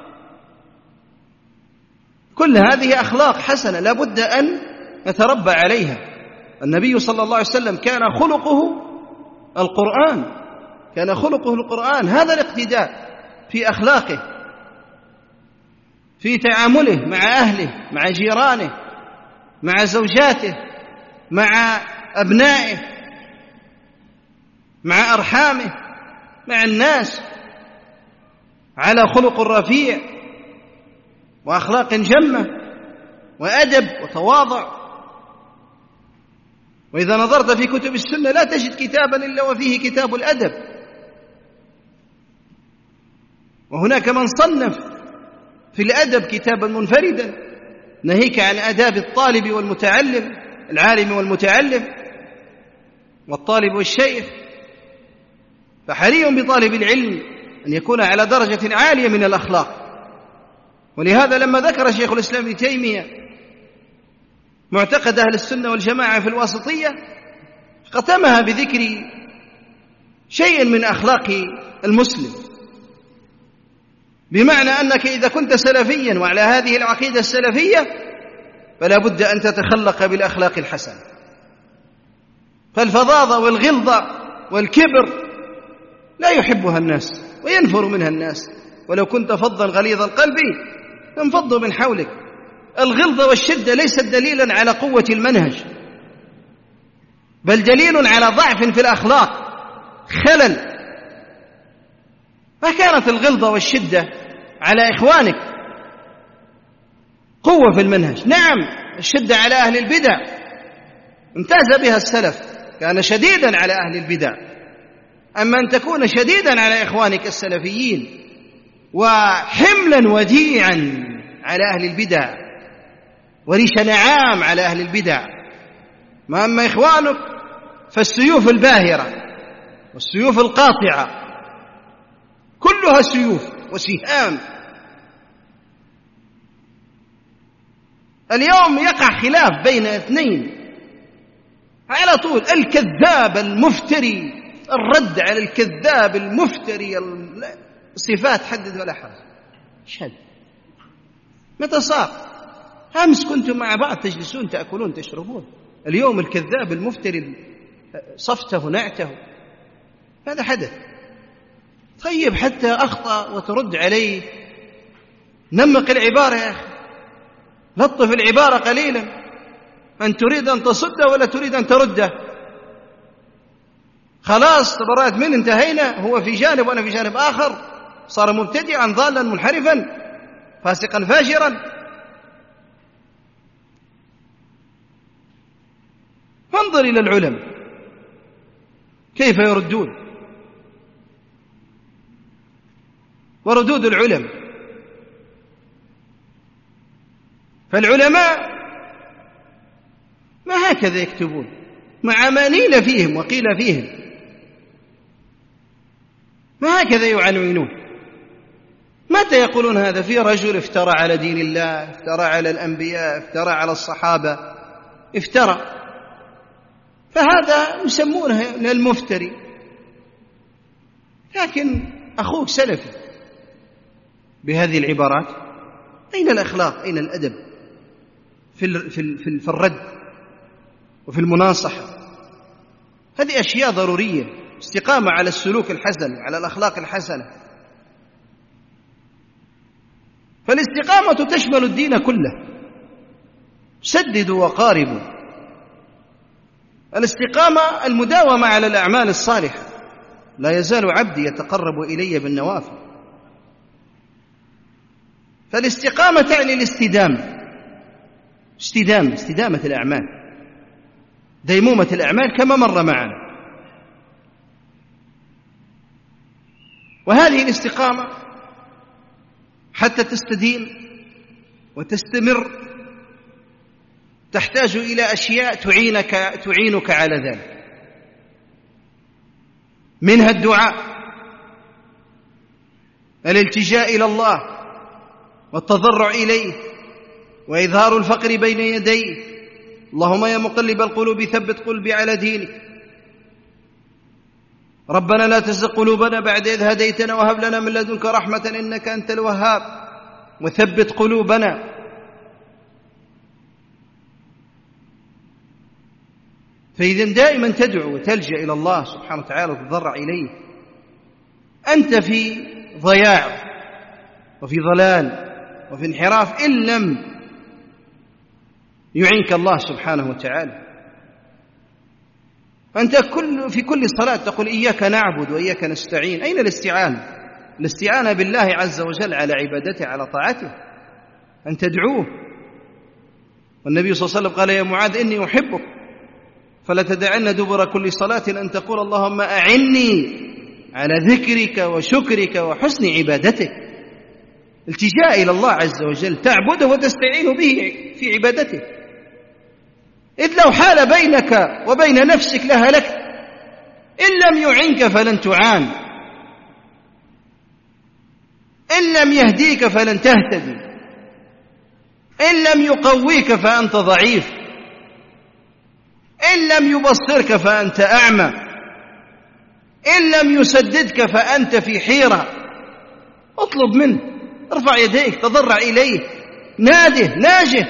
كل هذه أخلاق حسنة لا بد أن نتربى عليها. النبي صلى الله عليه وسلم كان خلقه القرآن، كان خلقه القرآن. هذا الاقتداء في أخلاقه، في تعامله مع أهله، مع جيرانه، مع زوجاته، مع أبنائه، مع أرحامه، مع الناس، على خلق رفيع وأخلاق جمة وأدب وتواضع. وإذا نظرت في كتب السنة لا تجد كتابا إلا وفيه كتاب الأدب، وهناك من صنف في الأدب كتابا منفردا ناهيك عن آداب الطالب والمتعلم، العالم والمتعلم، والطالب والشيخ. فحري بطالب العلم أن يكون على درجة عالية من الأخلاق. ولهذا لما ذكر شيخ الإسلام ابن تيمية معتقد أهل السنة والجماعة في الواسطية ختمها بذكر شيء من أخلاق المسلم، بمعنى أنك إذا كنت سلفيا وعلى هذه العقيدة السلفية فلا بد أن تتخلق بالأخلاق الحسنة. فالفظاظة والغلظة والكبر لا يحبها الناس وينفر منها الناس، ولو كنت فظا غليظ القلب لانفضوا من حولك. الغلظة والشدة ليست دليلا على قوة المنهج، بل دليل على ضعف في الأخلاق، خلل. فكانت الغلظة والشدة على إخوانك قوة في المنهج. نعم، الشدة على أهل البدع امتاز بها السلف، كان شديدا على أهل البدع. أما أن تكون شديدا على إخوانك السلفيين وحملا وديعا على أهل البدع وريش نعام على أهل البدع، ما أما إخوانك فالسيوف الباهرة والسيوف القاطعة كلها سيوف وسهام. اليوم يقع خلاف بين اثنين على طول، الكذاب المفتري، الرد على الكذاب المفتري، الصفات حدد ولا حرج. شد متى صار؟ أمس كنتم مع بعض تجلسون تأكلون تشربون، اليوم الكذاب المفتري صفته نعته. هذا حدث. طيب حتى أخطأ وترد عليه، نمق العبارة يا أخي، لطف العبارة قليلا. أن تريد أن تصده ولا تريد أن ترده؟ خلاص تبرأت من انتهينا، هو في جانب وأنا في جانب آخر، صار مبتدعا ضالا منحرفا فاسقا فاجرا. فانظر إلى العلم كيف يردون، وردود العلم. فالعلماء ما هكذا يكتبون، مع ما نيل فيهم وقيل فيهم، ما هكذا يعنونون. متى يقولون هذا؟ في رجل افترى على دين الله، افترى على الأنبياء، افترى على الصحابة، افترى، فهذا يسمونه المفتري. لكن أخوك سلفي بهذه العبارات، أين الأخلاق؟ أين الأدب في في في الرد وفي المناصحة؟ هذه أشياء ضرورية، استقامة على السلوك الحسن وعلى الأخلاق الحسنة. فالاستقامة تشمل الدين كله، سددوا وقاربوا. الاستقامة المداومة على الأعمال الصالحة، لا يزال عبدي يتقرب إلي بالنوافل. فالاستقامة تعني الاستدامة، استدامة استدامة الأعمال، ديمومة الأعمال كما مر معنا. وهذه الاستقامة حتى تستديم وتستمر تحتاج إلى أشياء تعينك تعينك على ذلك، منها الدعاء الالتجاء إلى الله والتضرع إليه وإظهار الفقر بين يديه. اللهم يا مقلب القلوب ثبت قلبي على دينك. ربنا لا تزغ قلوبنا بعد إذ هديتنا وهب لنا من لدنك رحمة إنك أنت الوهاب وثبت قلوبنا. فإذا دائما تدعو وتلجأ إلى الله سبحانه وتعالى وتضرع إليه. أنت في ضياع وفي ضلال وفي انحراف إن لم يعينك الله سبحانه وتعالى. أنت كل في كل صلاة تقول إياك نعبد وإياك نستعين. أين الاستعانة؟ الاستعانة بالله عز وجل على عبادته على طاعته، أن تدعوه. والنبي صلى الله عليه وسلم قال يا معاذ إني أحبك فلا تدعن دبر كل صلاة أن تقول اللهم أعني على ذكرك وشكرك وحسن عبادتك. التجاء إلى الله عز وجل، تعبده وتستعين به في عبادته، إذ لو حال بينك وبين نفسك لهلكت. إن لم يعنك فلن تعان، إن لم يهديك فلن تهتدي، إن لم يقويك فأنت ضعيف، إن لم يبصرك فأنت أعمى، إن لم يسددك فأنت في حيرة. اطلب منه، ارفع يديك، تضرع إليه، ناده، ناجه.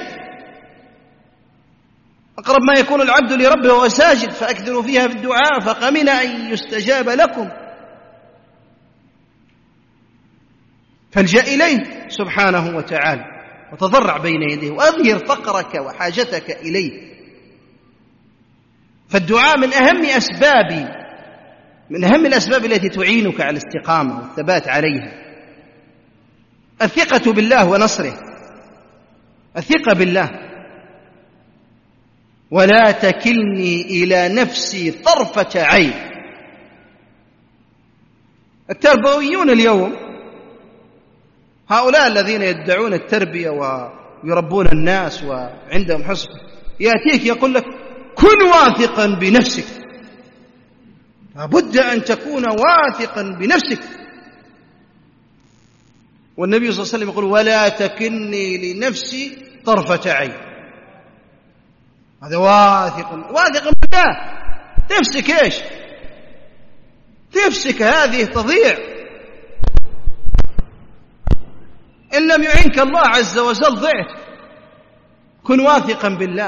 أقرب ما يكون العبد لربه وهو ساجد فأكثروا فيها بالدعاء فقمن أن يستجاب لكم. فالجأ إليه سبحانه وتعالى وتضرع بين يديه وأظهر فقرك وحاجتك إليه. فالدعاء من أهم أسباب من أهم الأسباب التي تعينك على الاستقامة والثبات عليها. الثقة بالله ونصره، الثقة بالله. ولا تكلني إلى نفسي طرفة عين. التربويون اليوم هؤلاء الذين يدعون التربية ويربون الناس وعندهم حسن، يأتيك يقول لك كن واثقا بنفسك، لابد أن تكون واثقا بنفسك. والنبي صلى الله عليه وسلم يقول ولا تكلني لنفسي طرفة عين. هذا واثق واثق بالله. نفسك ايش؟ نفسك هذه تضيع إن لم يعنك الله عز وجل، ضعت. كن واثقا بالله،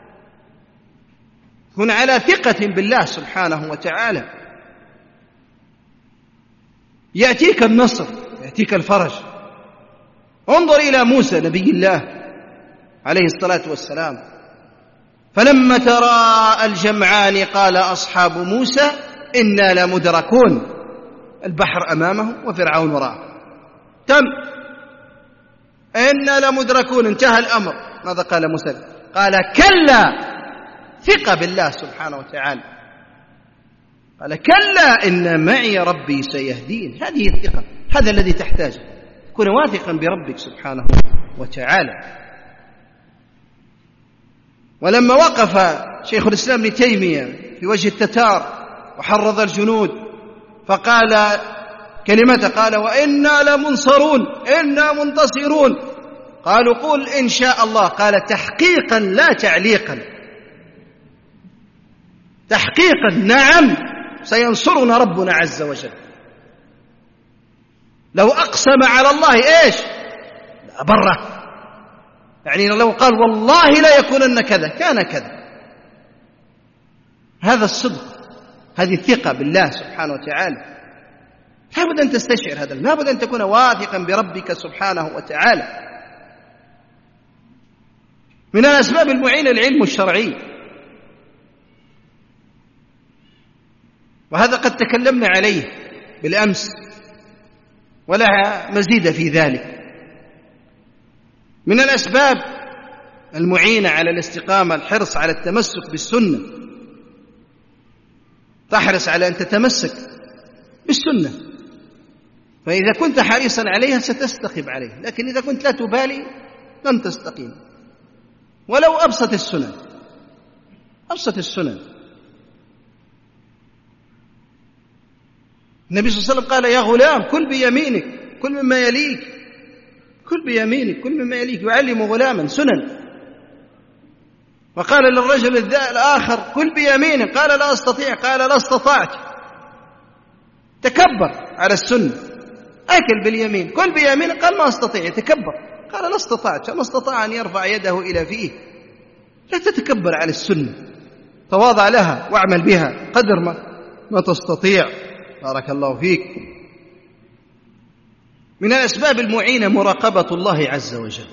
كن على ثقة بالله سبحانه وتعالى. يأتيك النصر، يأتيك الفرج. انظر إلى موسى نبي الله عليه الصلاة والسلام، فلما تراءى الجمعان قال أصحاب موسى إنا لمدركون. البحر أمامه وفرعون وراءه، تم، إنا لمدركون، انتهى الأمر. ماذا قال موسى؟ قال كلا، ثقة بالله سبحانه وتعالى. قال كلا إن معي ربي سيهدين. هذه الثقة، هذا الذي تحتاجه، كن واثقا بربك سبحانه وتعالى. ولما وقف شيخ الإسلام ابن تيمية في وجه التتار وحرض الجنود فقال كلمته، قال وإنا لمنصرون، إنا منتصرون. قالوا قل إن شاء الله. قال تحقيقا لا تعليقا، تحقيقا نعم سينصرنا ربنا عز وجل. لو أقسم على الله إيش لأبره، يعني لو قال والله لا يكونن كذا كان كذا. هذا الصدق، هذه الثقة بالله سبحانه وتعالى. لابد أن تستشعر هذا، لابد أن تكون واثقا بربك سبحانه وتعالى. من الأسباب المعينة العلم الشرعي، وهذا قد تكلمنا عليه بالأمس ولا مزيد في ذلك. من الأسباب المعينة على الاستقامة الحرص على التمسك بالسنة. تحرص على أن تتمسك بالسنة، فإذا كنت حريصا عليها ستستقيم عليها، لكن إذا كنت لا تبالي لن تستقيم. ولو أبسط السنن، أبسط السنن. النبي صلى الله عليه وسلم قال يا غلام كل بيمينك، كل مما يليك، كل بيمينك، كل مما يليك. يعلم غلاما سنن. وقال للرجل الآخر كل بيمينك، قال لا أستطيع، قال لا استطعت. تكبر على السنة. أكل باليمين، كل بيمينك، قال ما أستطيع، يتكبر، قال لا استطعت. فما استطاع أن يرفع يده إلى فيه. لا تتكبر على السنة، تواضع لها واعمل بها قدر ما, ما تستطيع. بارك الله فيك. من الأسباب المعينة مراقبة الله عز وجل،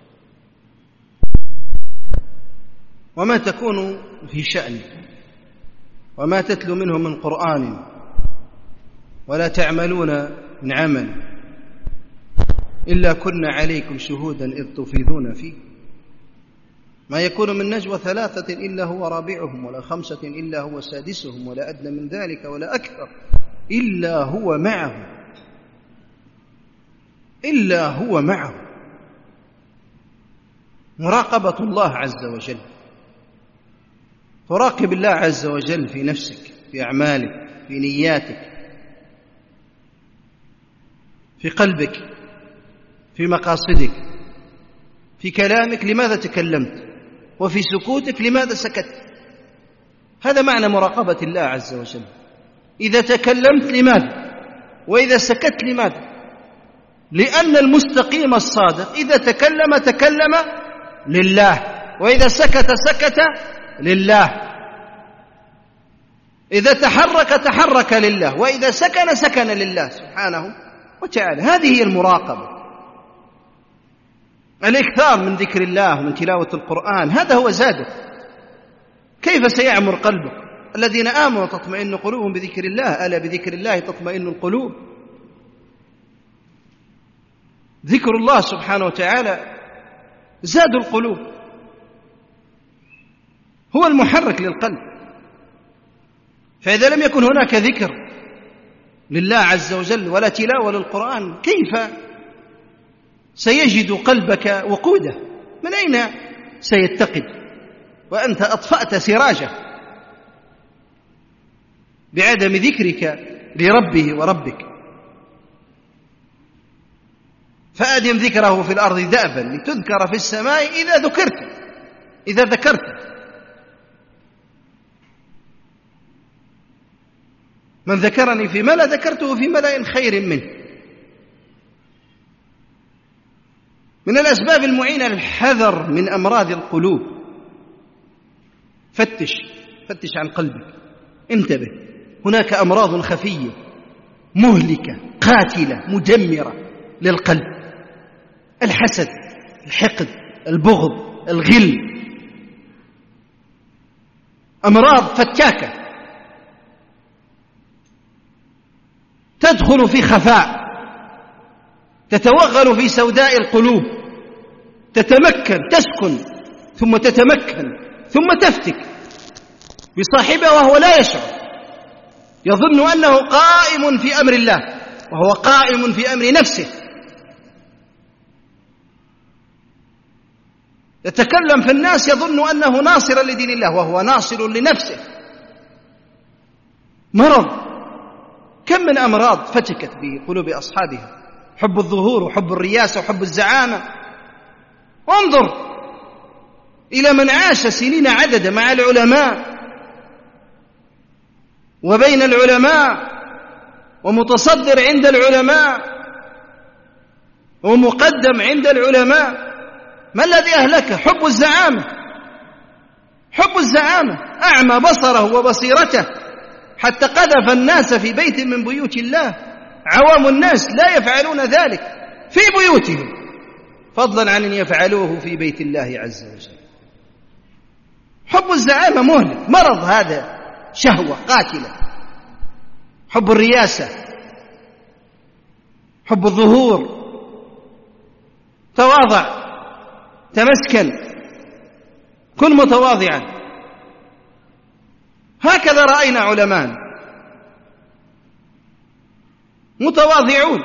وما تكون في شأن وما تتلو منه من قرآن ولا تعملون من عمل إلا كنا عليكم شهودا إذ تفيضون فيه. ما يكون من نجوى ثلاثة إلا هو رابعهم ولا خمسة إلا هو سادسهم ولا أدنى من ذلك ولا أكثر إلا هو معهم إلا هو معهم. مراقبة الله عز وجل. تراقب الله عز وجل في نفسك، في أعمالك، في نياتك، في قلبك، في مقاصدك، في كلامك لماذا تكلمت، وفي سكوتك لماذا سكت. هذا معنى مراقبة الله عز وجل. إذا تكلمت لماذا، وإذا سكت لماذا. لأن المستقيم الصادق إذا تكلم تكلم لله، وإذا سكت سكت لله، إذا تحرك تحرك لله، وإذا سكن سكن لله سبحانه وتعالى. هذه هي المراقبة. الإكثار من ذكر الله ومن تلاوة القرآن، هذا هو زادك. كيف سيعمر قلبك؟ الذين آمنوا تطمئن قلوبهم بذكر الله، ألا بذكر الله تطمئن القلوب. ذكر الله سبحانه وتعالى زاد القلوب، هو المحرك للقلب. فإذا لم يكن هناك ذكر لله عز وجل ولا تلاوة للقرآن، كيف سيجد قلبك وقوده؟ من أين سيتقد وأنت أطفأت سراجه بعدم ذكرك لربه وربك؟ فأدم ذكره في الأرض دأبا لتذكر في السماء إذا ذكرت إذا ذكرت. من ذكرني في ملأ ذكرته في ملأ خير منه. من الأسباب المعينة للحذر من أمراض القلوب. فتش فتش عن قلبك، انتبه. هناك أمراض خفية مهلكة قاتلة مدمرة للقلب. الحسد، الحقد، البغض، الغل، أمراض فتاكة تدخل في خفاء، تتوغل في سوداء القلوب، تتمكن، تسكن، ثم تتمكن، ثم تفتك بصاحبه وهو لا يشعر. يظن أنه قائم في أمر الله وهو قائم في أمر نفسه. يتكلم في الناس يظن أنه ناصر لدين الله وهو ناصر لنفسه. مرض. كم من أمراض فتكت بقلوب أصحابها، حب الظهور وحب الرياسة وحب الزعامة. وانظر إلى من عاش سنين عددا مع العلماء وبين العلماء ومتصدر عند العلماء ومقدم عند العلماء. ما الذي أهلكه؟ حب الزعامة. حب الزعامة أعمى بصره وبصيرته حتى قذف الناس في بيت من بيوت الله. عوام الناس لا يفعلون ذلك في بيوتهم، فضلا عن أن يفعلوه في بيت الله عز وجل. حب الزعامة مهلك، مرض، هذا شهوة قاتلة. حب الرياسة، حب الظهور. تواضع، تمسكن، كن متواضعا. هكذا رأينا علماء متواضعون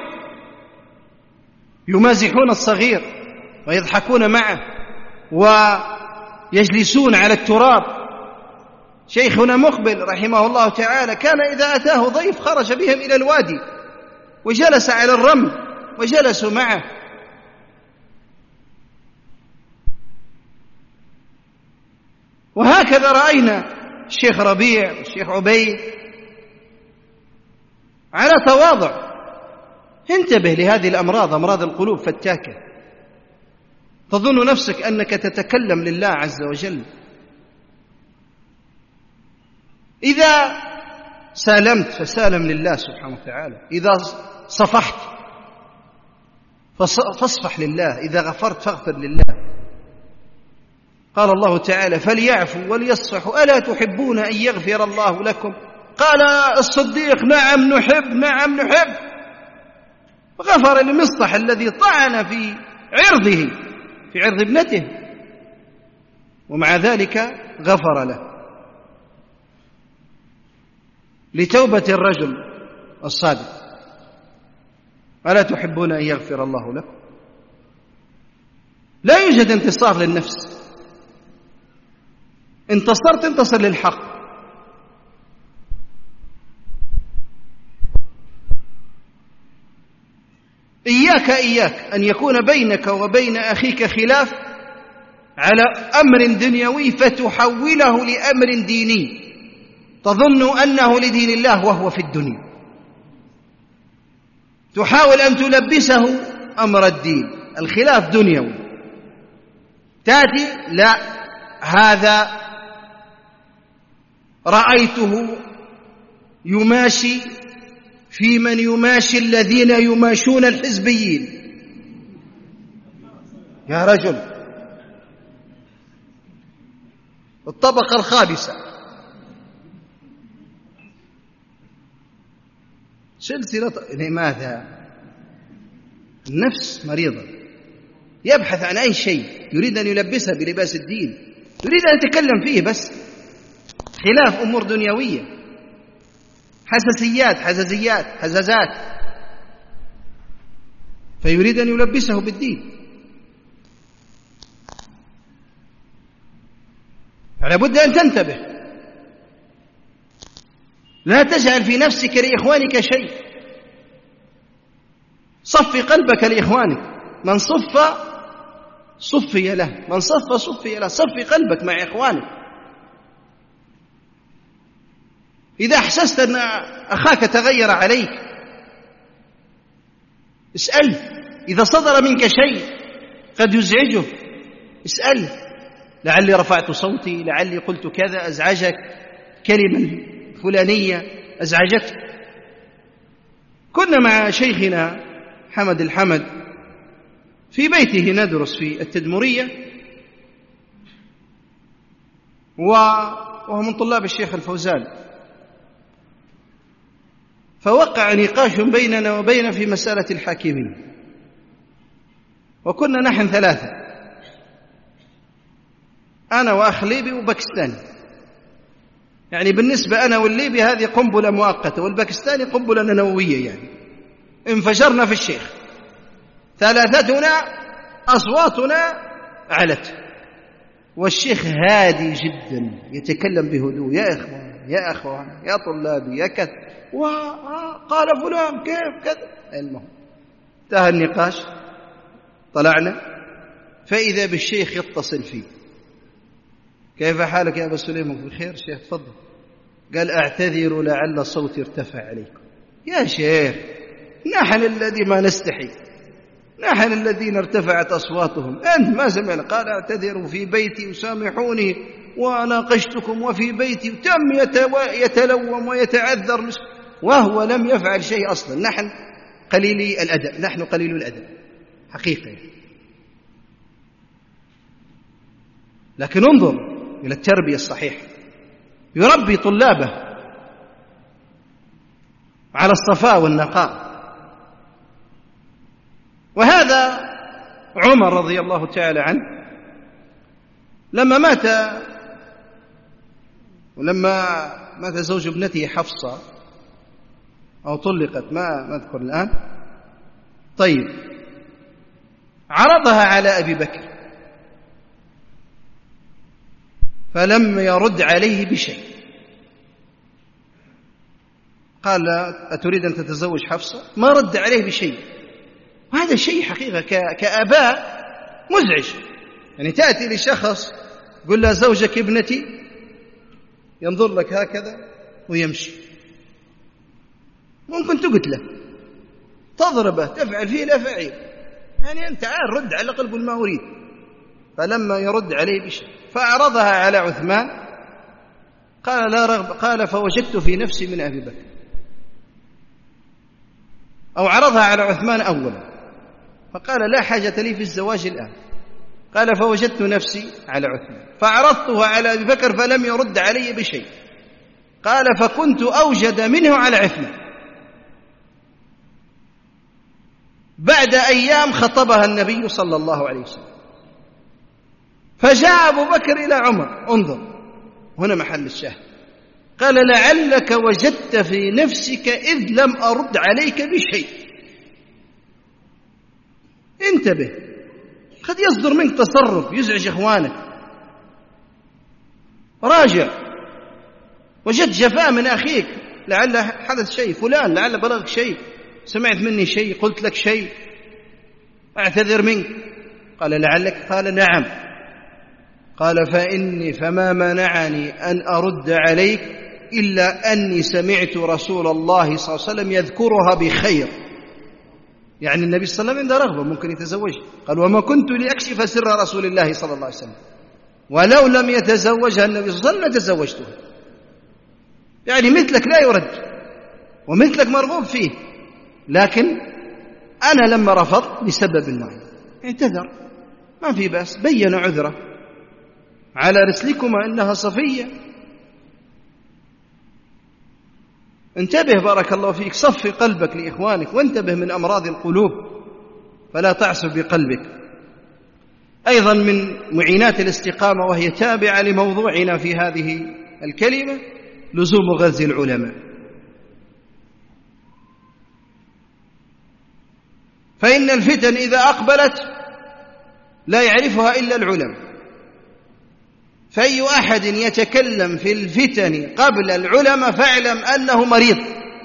يمازحون الصغير ويضحكون معه ويجلسون على التراب. شيخنا مقبل رحمه الله تعالى كان إذا أتاه ضيف خرج بهم إلى الوادي وجلس على الرمل وجلسوا معه. وهكذا رأينا الشيخ ربيع والشيخ عبيد على تواضع. انتبه لهذه الأمراض، أمراض القلوب فتاكة. تظن نفسك أنك تتكلم لله عز وجل. إذا سالمت فسالم لله سبحانه وتعالى، إذا صفحت فاصفح لله، إذا غفرت فاغفر لله. قال الله تعالى: فليعفوا وليصفحوا ألا تحبون أن يغفر الله لكم؟ قال الصديق: نعم نحب، نعم نحب. غفر لمصطح الذي طعن في عرضه، في عرض ابنته، ومع ذلك غفر له. لتوبة الرجل الصادق: ألا تحبون أن يغفر الله لكم؟ لا يوجد انتصار للنفس. انتصرت انتصر للحق. إياك إياك أن يكون بينك وبين أخيك خلاف على أمر دنيوي فتحوله لأمر ديني، تظن أنه لدين الله وهو في الدنيا، تحاول أن تلبسه أمر الدين. الخلاف دنيوي، تأتي: لا، هذا رأيته يماشي في من يماشي الذين يماشون الحزبيين. يا رجل، الطبقة الخامسة، سلسلة. لماذا؟ النفس مريضة، يبحث عن أي شيء يريد أن يلبسها بلباس الدين، يريد أن يتكلم فيه، بس خلاف أمور دنيوية، حساسيات، حزازيات، حزازات، فيريد أن يلبسه بالدين. فلا بد أن تنتبه، لا تجعل في نفسك لإخوانك شيء. صفي قلبك لإخوانك، من صف صفي له، من صف صفي له. صفي قلبك مع إخوانك. إذا أحسست أن أخاك تغير عليك اسأل. إذا صدر منك شيء قد يزعجه اسأل: لعلي رفعت صوتي، لعلي قلت كذا، أزعجك كلمة فلانية أزعجتك. كنا مع شيخنا حمد الحمد في بيته ندرس في التدمرية، وهو من طلاب الشيخ الفوزان، فوقع نقاش بيننا وبين في مسألة الحاكمين، وكنا نحن ثلاثة، أنا وأخ ليبي وباكستاني. يعني بالنسبة أنا والليبي هذه قنبلة مؤقتة، والباكستاني قنبلة نووية. يعني انفجرنا في الشيخ، ثلاثتنا أصواتنا علت، والشيخ هادي جدا يتكلم بهدوء: يا إخوان، يا أخوان، يا طلابي، يا كذا، وقال فلان كيف كذا. المهم انتهى النقاش، طلعنا فإذا بالشيخ يتصل فيه: كيف حالك يا أبا سليم؟ بخير شيخ، تفضل. قال: أعتذر لعل صوتي ارتفع عليكم. يا شيخ، نحن الذي ما نستحي، نحن الذين ارتفعت أصواتهم، أنت ما سمعنا. قال: أعتذر في بيتي وسامحوني وناقشتكم وفي بيتي، وتم يتلوم ويتعذر، وهو لم يفعل شيء أصلا. نحن قليلي الأدب، نحن قليل الأدب حقيقة. لكن انظر إلى التربية الصحيحة، يربي طلابه على الصفاء والنقاء. وهذا عمر رضي الله تعالى عنه لما مات، ولما مات زوج ابنته حفصة أو طلقت، ما ما أذكر الآن. طيب، عرضها على أبي بكر فلم يرد عليه بشيء. قال: أتريد أن تتزوج حفصة؟ ما رد عليه بشيء. وهذا شيء حقيقة كآباء مزعج. يعني تأتي لشخص قل له زوجك ابنتي، ينظر لك هكذا ويمشي. ممكن تقتله، تضربه، تفعل فيه الأفاعيل. يعني أنت عاد رد على الأقل قل ما أريد. فلما يرد عليه بشيء فأعرضها على عثمان، قال لا رغب، قال فوجدت في نفسي من أبي بكر. أو عرضها على عثمان أولا فقال لا حاجة لي في الزواج الآن، قال فوجدت نفسي على عثمان، فعرضتها على أبي بكر فلم يرد علي بشيء، قال فكنت أوجد منه على عثمان. بعد أيام خطبها النبي صلى الله عليه وسلم، فجاء أبو بكر إلى عمر، انظر هنا محل الشاهد، قال لعلك وجدت في نفسك إذ لم أرد عليك بشيء. انتبه، قد يصدر منك تصرف يزعج إخوانك، راجع. وجدت جفاء من أخيك، لعل حدث شيء، فلان لعل بلغك شيء، سمعت مني شيء، قلت لك شيء، أعتذر منك. قال لعلك، قال نعم. قال فإني فما منعني أن أرد عليك إلا أني سمعت رسول الله صلى الله عليه وسلم يذكرها بخير. يعني النبي صلى الله عليه وسلم عنده رغبة ممكن يتزوج. قال وما كنت لأكشف سر رسول الله صلى الله عليه وسلم، ولو لم يتزوجها النبي صلى الله عليه وسلم لتزوجتها. يعني مثلك لا يرد ومثلك مرغوب فيه، لكن أنا لما رفضت لسبب معين اعتذر، ما في بأس، بين عذره على رسلكما إنها صفية. انتبه بارك الله فيك، صفي قلبك لإخوانك، وانتبه من أمراض القلوب فلا تعسف بقلبك. أيضا من معينات الاستقامة وهي تابعة لموضوعنا في هذه الكلمة لزوم غزو العلماء. فإن الفتن إذا أقبلت لا يعرفها إلا العلماء، فأي أحد يتكلم في الفتن قبل العلماء فاعلم أنه مريض.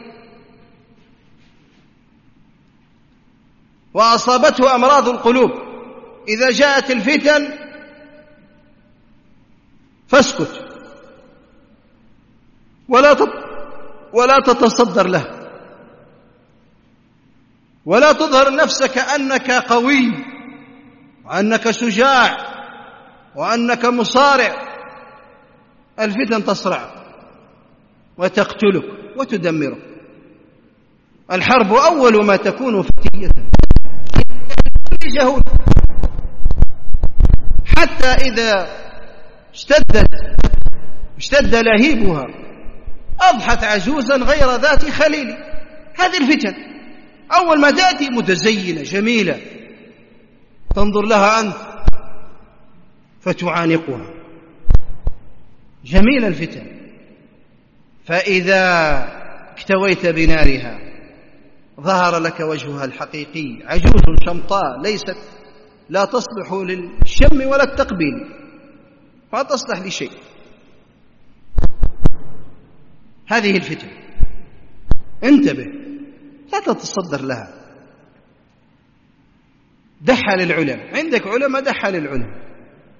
وأصابته أمراض القلوب. إذا جاءت الفتن فاسكت ولا ولا تتصدر له، ولا تظهر نفسك أنك قوي وأنك شجاع وأنك مصارع. الفتن تصرع وتقتلك وتدمرك. الحرب أول ما تكون فتية جهود، حتى إذا اشتدت اشتد لهيبها أضحت عجوزا غير ذات خليل. هذه الفتن أول ما تأتي متزينة جميلة تنظر لها أنت فتعانقها، جميل الفتن. فإذا اكتويت بنارها ظهر لك وجهها الحقيقي، عجوز شمطاء ليست لا تصلح للشم ولا التقبيل، ما تصلح لشيء. هذه الفتن انتبه، لا تتصدر لها. دحى للعلماء، عندك علماء دحى للعلماء.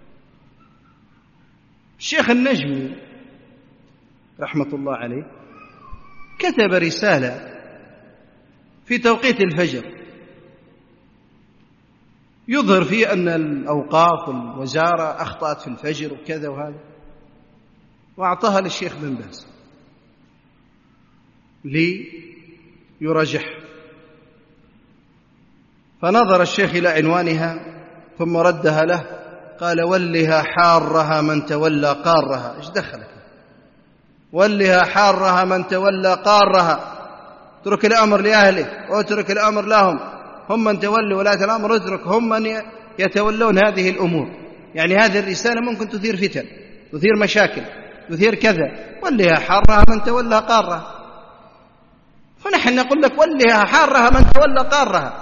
الشيخ النجمي رحمة الله عليه كتب رسالة في توقيت الفجر يظهر فيه أن الأوقاف والوزارة أخطأت في الفجر وكذا وهذا، وأعطاها للشيخ بن باز ليرجح. فنظر الشيخ إلى عنوانها ثم ردها له، قال ولها حارها من تولى قارها. ايش دخلك؟ ولها حارها من تولى قارها. اترك الأمر لأهله واترك الأمر لهم، هم من تولوا ولاة الأمر، اترك هم من يتولون هذه الأمور. يعني هذه الرسالة ممكن تثير فتن، تثير مشاكل، تثير كذا. ولها حارها من تولى قارها. فنحن نقول لك ولها حارها من تولى قارها.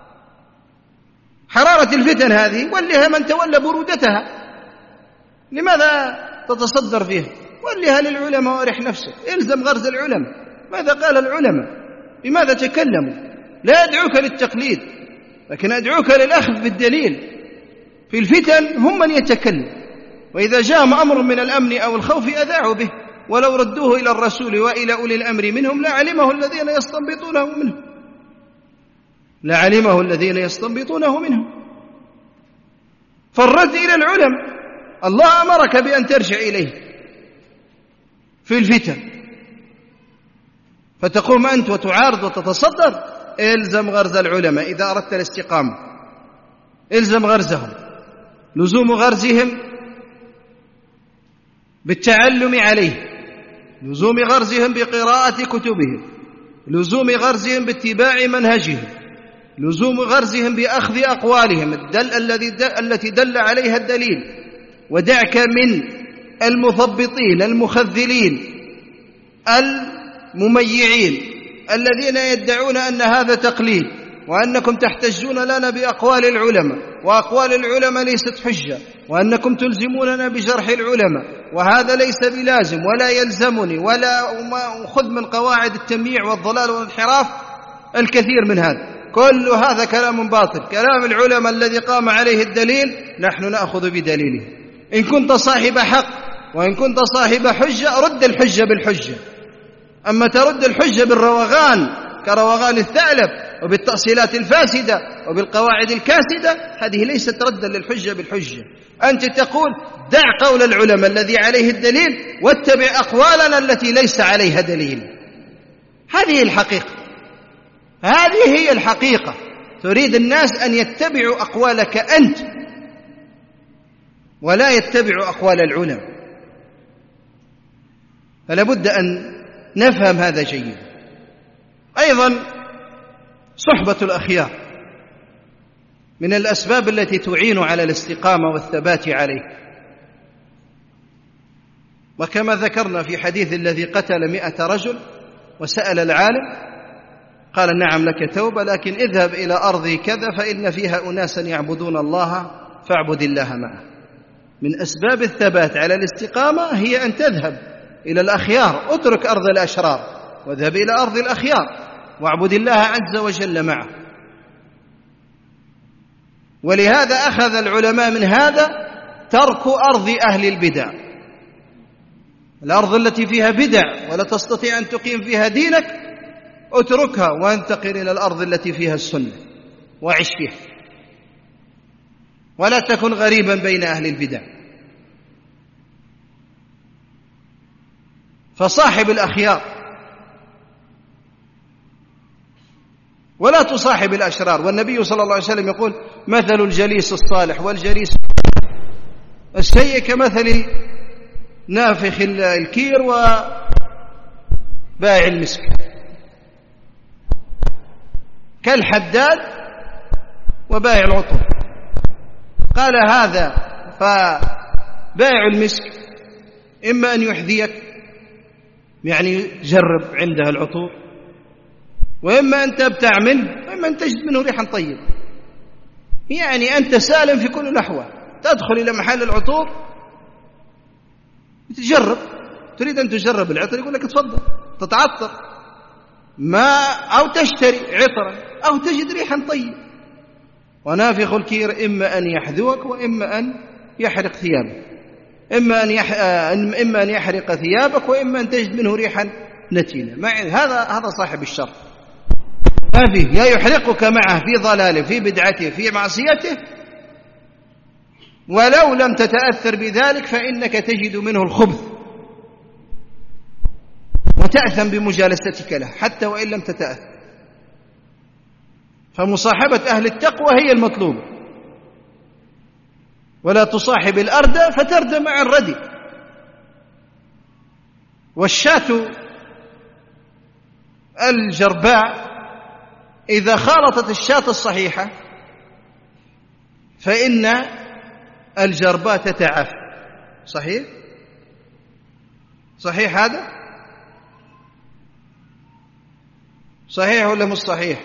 حرارة الفتن هذه ولها من تولى برودتها. لماذا تتصدر فيها؟ ولها للعلماء وارح نفسك، الزم غرز العلماء. ماذا قال العلماء؟ بماذا تكلموا؟ لا يدعوك للتقليد، لكن أدعوك للأخذ بالدليل. في الفتن هم من يتكلم، وإذا جاءهم أمر من الأمن أو الخوف أذاعوا به، ولو ردوه إلى الرسول وإلى أولي الأمر منهم لعلمه الذين يستنبطونه منه لعلمه الذين يستنبطونه منه فالرد إلى العلماء. الله أمرك بأن ترجع إليه في الفتن، فتقوم أنت وتعارض وتتصدر. إلزم غرز العلماء إذا أردت الاستقامة، إلزم غرزهم، لزوم غرزهم بالتعلم عليه، لزوم غرزهم بقراءة كتبهم، لزوم غرزهم باتباع منهجهم، لزوم غرزهم بأخذ أقوالهم الدل الذي دل التي دل عليها الدليل. ودعك من المثبطين المخذلين المميعين الذين يدعون أن هذا تقليد، وأنكم تحتجون لنا بأقوال العلماء، وأقوال العلماء ليست حجة، وأنكم تلزموننا بجرح العلماء، وهذا ليس بلازم ولا يلزمني، ولا خذ من قواعد التمييع والضلال والانحراف الكثير من هذا. كل هذا كلام باطل. كلام العلماء الذي قام عليه الدليل نحن نأخذ بدليله. إن كنت صاحب حق وإن كنت صاحب حجة رد الحجة بالحجة. أما ترد الحجة بالروغان كروغان الثعلب وبالتأصيلات الفاسدة وبالقواعد الكاسدة، هذه ليست ردا للحجة بالحجة. أنت تقول دع قول العلماء الذي عليه الدليل واتبع أقوالنا التي ليس عليها دليل. هذه الحقيقة، هذه هي الحقيقة. تريد الناس أن يتبعوا أقوالك أنت ولا يتبعوا أقوال العلماء، فلا بد أن نفهم هذا جيدا. أيضا صحبة الأخيار من الأسباب التي تعين على الاستقامة والثبات عليه. وكما ذكرنا في حديث الذي قتل مئة رجل وسأل العالم قال نعم لك توبة، لكن اذهب إلى أرض كذا فإن فيها أناسا يعبدون الله فاعبد الله معه. من أسباب الثبات على الاستقامة هي أن تذهب إلى الأخيار. اترك أرض الأشرار واذهب إلى أرض الأخيار واعبد الله عز وجل معه. ولهذا أخذ العلماء من هذا ترك أرض أهل البدع، الأرض التي فيها بدع ولا تستطيع أن تقيم فيها دينك اتركها وانتقل إلى الأرض التي فيها السنة وعش فيها، ولا تكن غريبا بين أهل البدع. فصاحب الأخيار ولا تصاحب الأشرار. والنبي صلى الله عليه وسلم يقول مثل الجليس الصالح والجليس السيء كمثل نافخ الكير وبائع المسك، كالحداد وبائع العطور. قال هذا فبائع المسك إما أن يحذيك يعني جرب عنده العطور، وإما أن تبتع منه، وإما أن تجد منه ريحا طيب. يعني أنت سالم في كل الأحوال. تدخل إلى محل العطور تجرب، تريد أن تجرب العطر يقول لك تفضل تتعطر ما أو تشتري عطرا أو تجد ريحا طيب. ونافخ الكير إما أن يحذوك وإما أن يحرق ثيابك، إما أن يح... إما أن يحرق ثيابك وإما أن تجد منه ريحا نتينة. هذا هذا صاحب الشر، ما فيه، يا يحرقك معه في ضلاله في بدعته في معصيته، ولو لم تتأثر بذلك فإنك تجد منه الخبث وتأثم بمجالستك له حتى وإن لم تتأثر. فمصاحبة أهل التقوى هي المطلوبة، ولا تصاحب الأرض فترد مع الردي. والشاة الجرباء إذا خالطت الشاة الصحيحة فإن الجرباء تتعافى. صحيح؟ صحيح هذا؟ صحيح ولا مش صحيح؟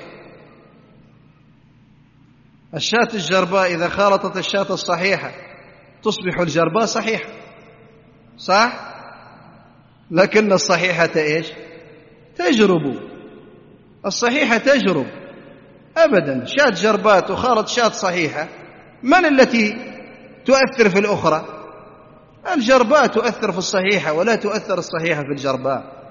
الشاة الجرباء إذا خالطت الشاة الصحيحة تصبح الجرباء صحيحة، صح؟ لكن الصحيحة إيش؟ تجرب. الصحيحة تجرب، أبدا. شاة جربات وخالط شاة صحيحة، من التي تؤثر في الأخرى؟ الجرباء تؤثر في الصحيحة ولا تؤثر الصحيحة في الجرباء.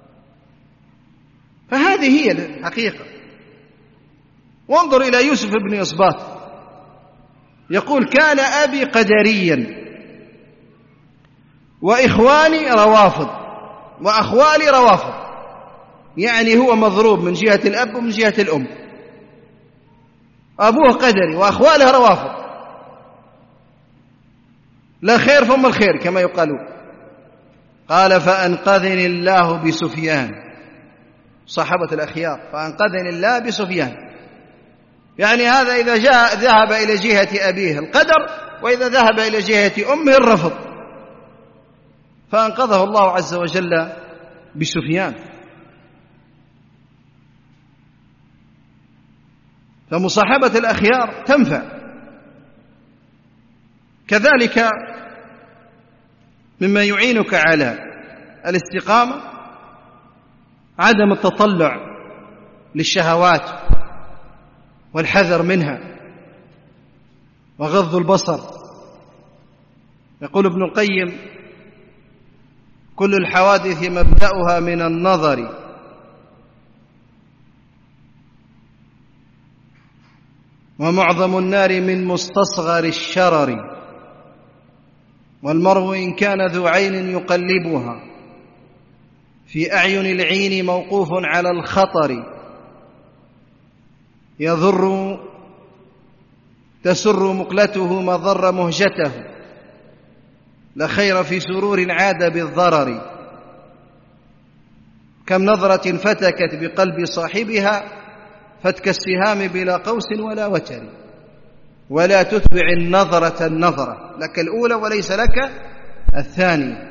فهذه هي الحقيقة. وانظر إلى يوسف بن إصباط يقول: كان أبي قدريا وإخواني روافض وأخوالي روافض، يعني هو مضروب من جهة الأب ومن جهة الأم، أبوه قدري وأخواله روافض، لا خير فم الخير كما يقالون. قال: فأنقذني الله بسفيان، صحابة الأخيار، فأنقذني الله بسفيان، يعني هذا إذا جاء ذهب إلى جهة أبيه القدر، وإذا ذهب إلى جهة أمه الرفض، فأنقذه الله عز وجل بسفيان. فمصاحبة الأخيار تنفع. كذلك مما يعينك على الاستقامة عدم التطلع للشهوات والحذر منها وغض البصر. يقول ابن القيم: كل الحوادث مبدأها من النظر، ومعظم النار من مستصغر الشرر، والمرء إن كان ذو عين يقلبها في أعين العين موقوف على الخطر، يضر تسر مقلته مضر مهجته، لا خير في سرور عاد بالضرر. كم نظرة فتكت بقلب صاحبها فتك السهام بلا قوس ولا وتر، ولا تتبع النظرة النظرة، لك الأولى وليس لك الثانية.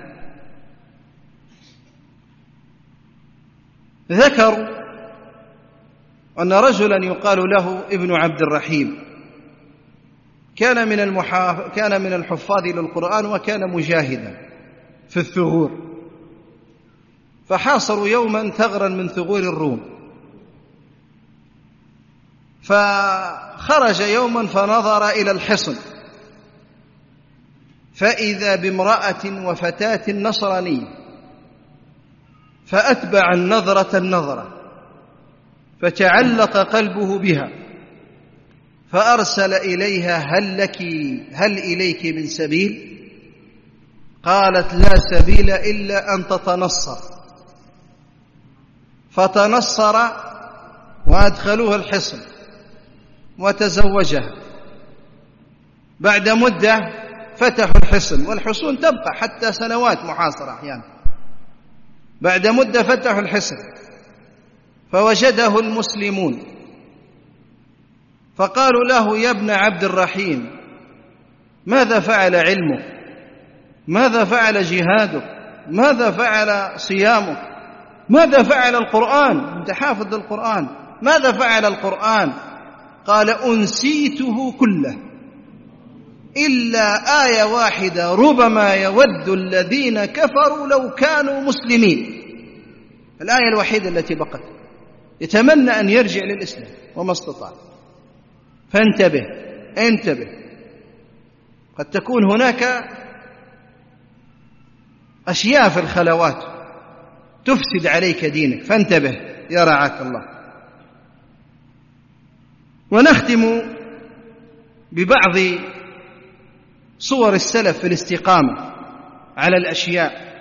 ذكروا أن رجلا يقال له ابن عبد الرحيم كان من المحاف... كان من الحفاظ للقرآن، وكان مجاهدا في الثغور، فحاصروا يوما ثغرا من ثغور الروم، فخرج يوما فنظر إلى الحصن، فإذا بامرأة وفتاة نصرانية، فأتبع النظرة النظرة، فتعلق قلبه بها، فأرسل إليها: هل لك هل إليك من سبيل؟ قالت: لا سبيل إلا أن تتنصر. فتنصر وأدخلوها الحصن وتزوجها. بعد مدة فتحوا الحصن، والحصون تبقى حتى سنوات محاصرة أحيانا. بعد مدة فتحوا الحصن فوجده المسلمون، فقالوا له: يا ابن عبد الرحيم، ماذا فعل علمك؟ ماذا فعل جهادك؟ ماذا فعل صيامك؟ ماذا فعل القرآن؟ أنت حافظ للقرآن، ماذا فعل القرآن؟ قال: أنسيته كله إلا آية واحدة: ربما يود الذين كفروا لو كانوا مسلمين. الآية الوحيدة التي بقت، يتمنى أن يرجع للإسلام وما استطاع. فانتبه انتبه، قد تكون هناك أشياء في الخلوات تفسد عليك دينك، فانتبه يا رعاك الله. ونختم ببعض صور السلف في الاستقامة على الأشياء،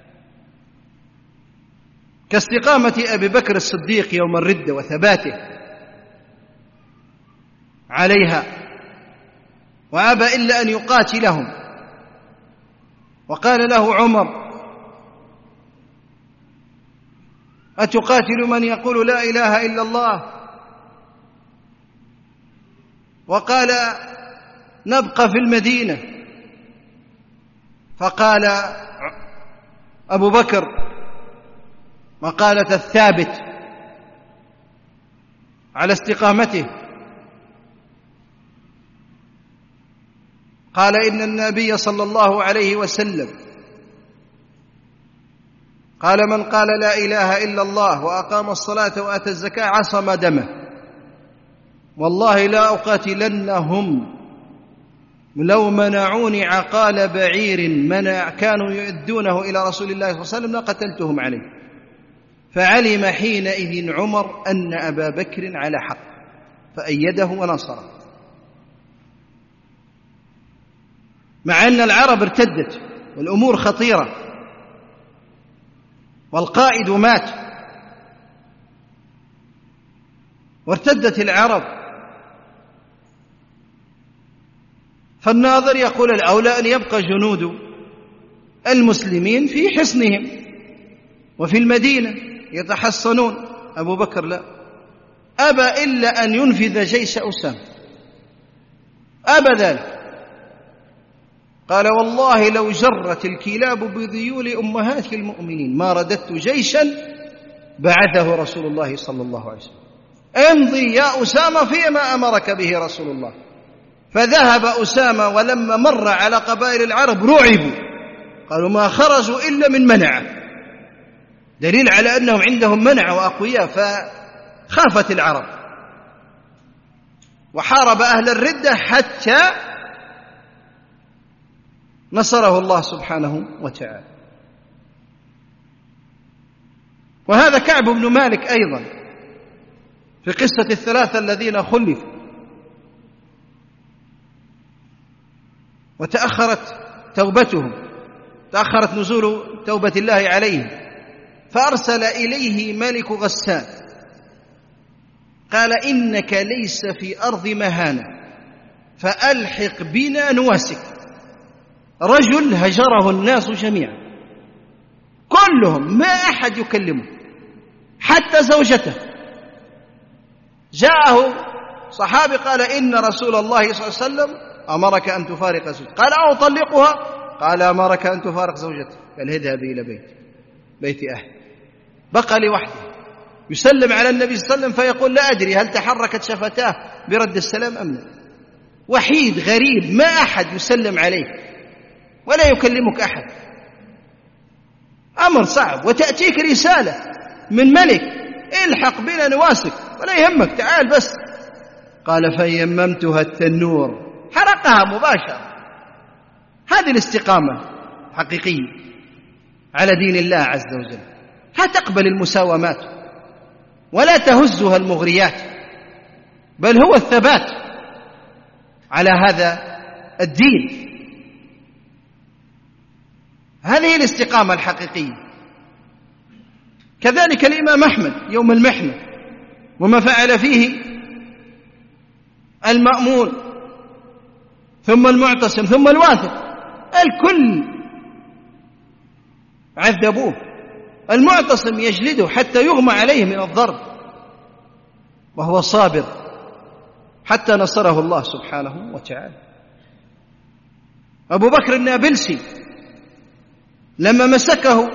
كاستقامة أبي بكر الصديق يوم الردة وثباته عليها، وأبى إلا أن يقاتلهم. وقال له عمر: أتقاتل من يقول لا إله إلا الله؟ وقال: نبقى في المدينة. فقال أبو بكر مقالة الثابت على استقامته، قال: إن النبي صلى الله عليه وسلم قال: من قال لا إله إلا الله وأقام الصلاة وآتى الزكاة عصم دمه. والله لا أقاتلنهم لو منعوني عقال بعير منع كانوا يؤدونه إلى رسول الله صلى الله عليه وسلم لقتلتهم عليه. فعلم حينئذ عمر أن أبا بكر على حق فأيده ونصره، مع أن العرب ارتدت والأمور خطيرة والقائد مات وارتدت العرب. فالناظر يقول الأولى أن يبقى جنود المسلمين في حصنهم وفي المدينة يتحصنون. أبو بكر لا، أبى إلا أن ينفذ جيش أسامة، أبى ذلك. قال والله لو جرت الكلاب بذيول أمهات المؤمنين ما رددت جيشا بعثه رسول الله صلى الله عليه وسلم، امضي يا أسامة فيما أمرك به رسول الله. فذهب أسامة ولما مر على قبائل العرب رعبوا، قالوا ما خرجوا إلا من منعه، دليل على أنهم عندهم منع وأقوياء. فخافت العرب وحارب أهل الردة حتى نصره الله سبحانه وتعالى. وهذا كعب بن مالك أيضا في قصة الثلاثة الذين خلفوا وتأخرت توبتهم، تأخرت نزول توبة الله عليهم، فأرسل إليه ملك غسان قال إنك ليس في أرض مهانة فألحق بنا نواسك. رجل هجره الناس جميعا كلهم، ما أحد يكلمه حتى زوجته. جاءه صحابي قال إن رسول الله صلى الله عليه وسلم أمرك أن تفارق زوجتك. قال أو طلقها؟ قال أمرك أن تفارق زوجتك. قال اذهبي إلى بيت بيت أهل. بقى لوحده يسلم على النبي صلى الله عليه وسلم فيقول لا أدري هل تحركت شفتاه برد السلام أم لا. وحيد غريب، ما أحد يسلم عليه ولا يكلمك أحد، أمر صعب. وتأتيك رسالة من ملك الحق بنا نواسك ولا يهمك تعال بس. قال فيممتها التنور، حرقها مباشرة. هذه الاستقامة حقيقية على دين الله عز وجل، لا تقبل المساومات ولا تهزها المغريات، بل هو الثبات على هذا الدين. هذه الاستقامة الحقيقية. كذلك الإمام أحمد يوم المحنة وما فعل فيه المأمون ثم المعتصم ثم الواثق، الكل عذبوه. المعتصم يجلده حتى يغمى عليه من الضرب وهو صابر حتى نصره الله سبحانه وتعالى. أبو بكر النابلسي لما مسكه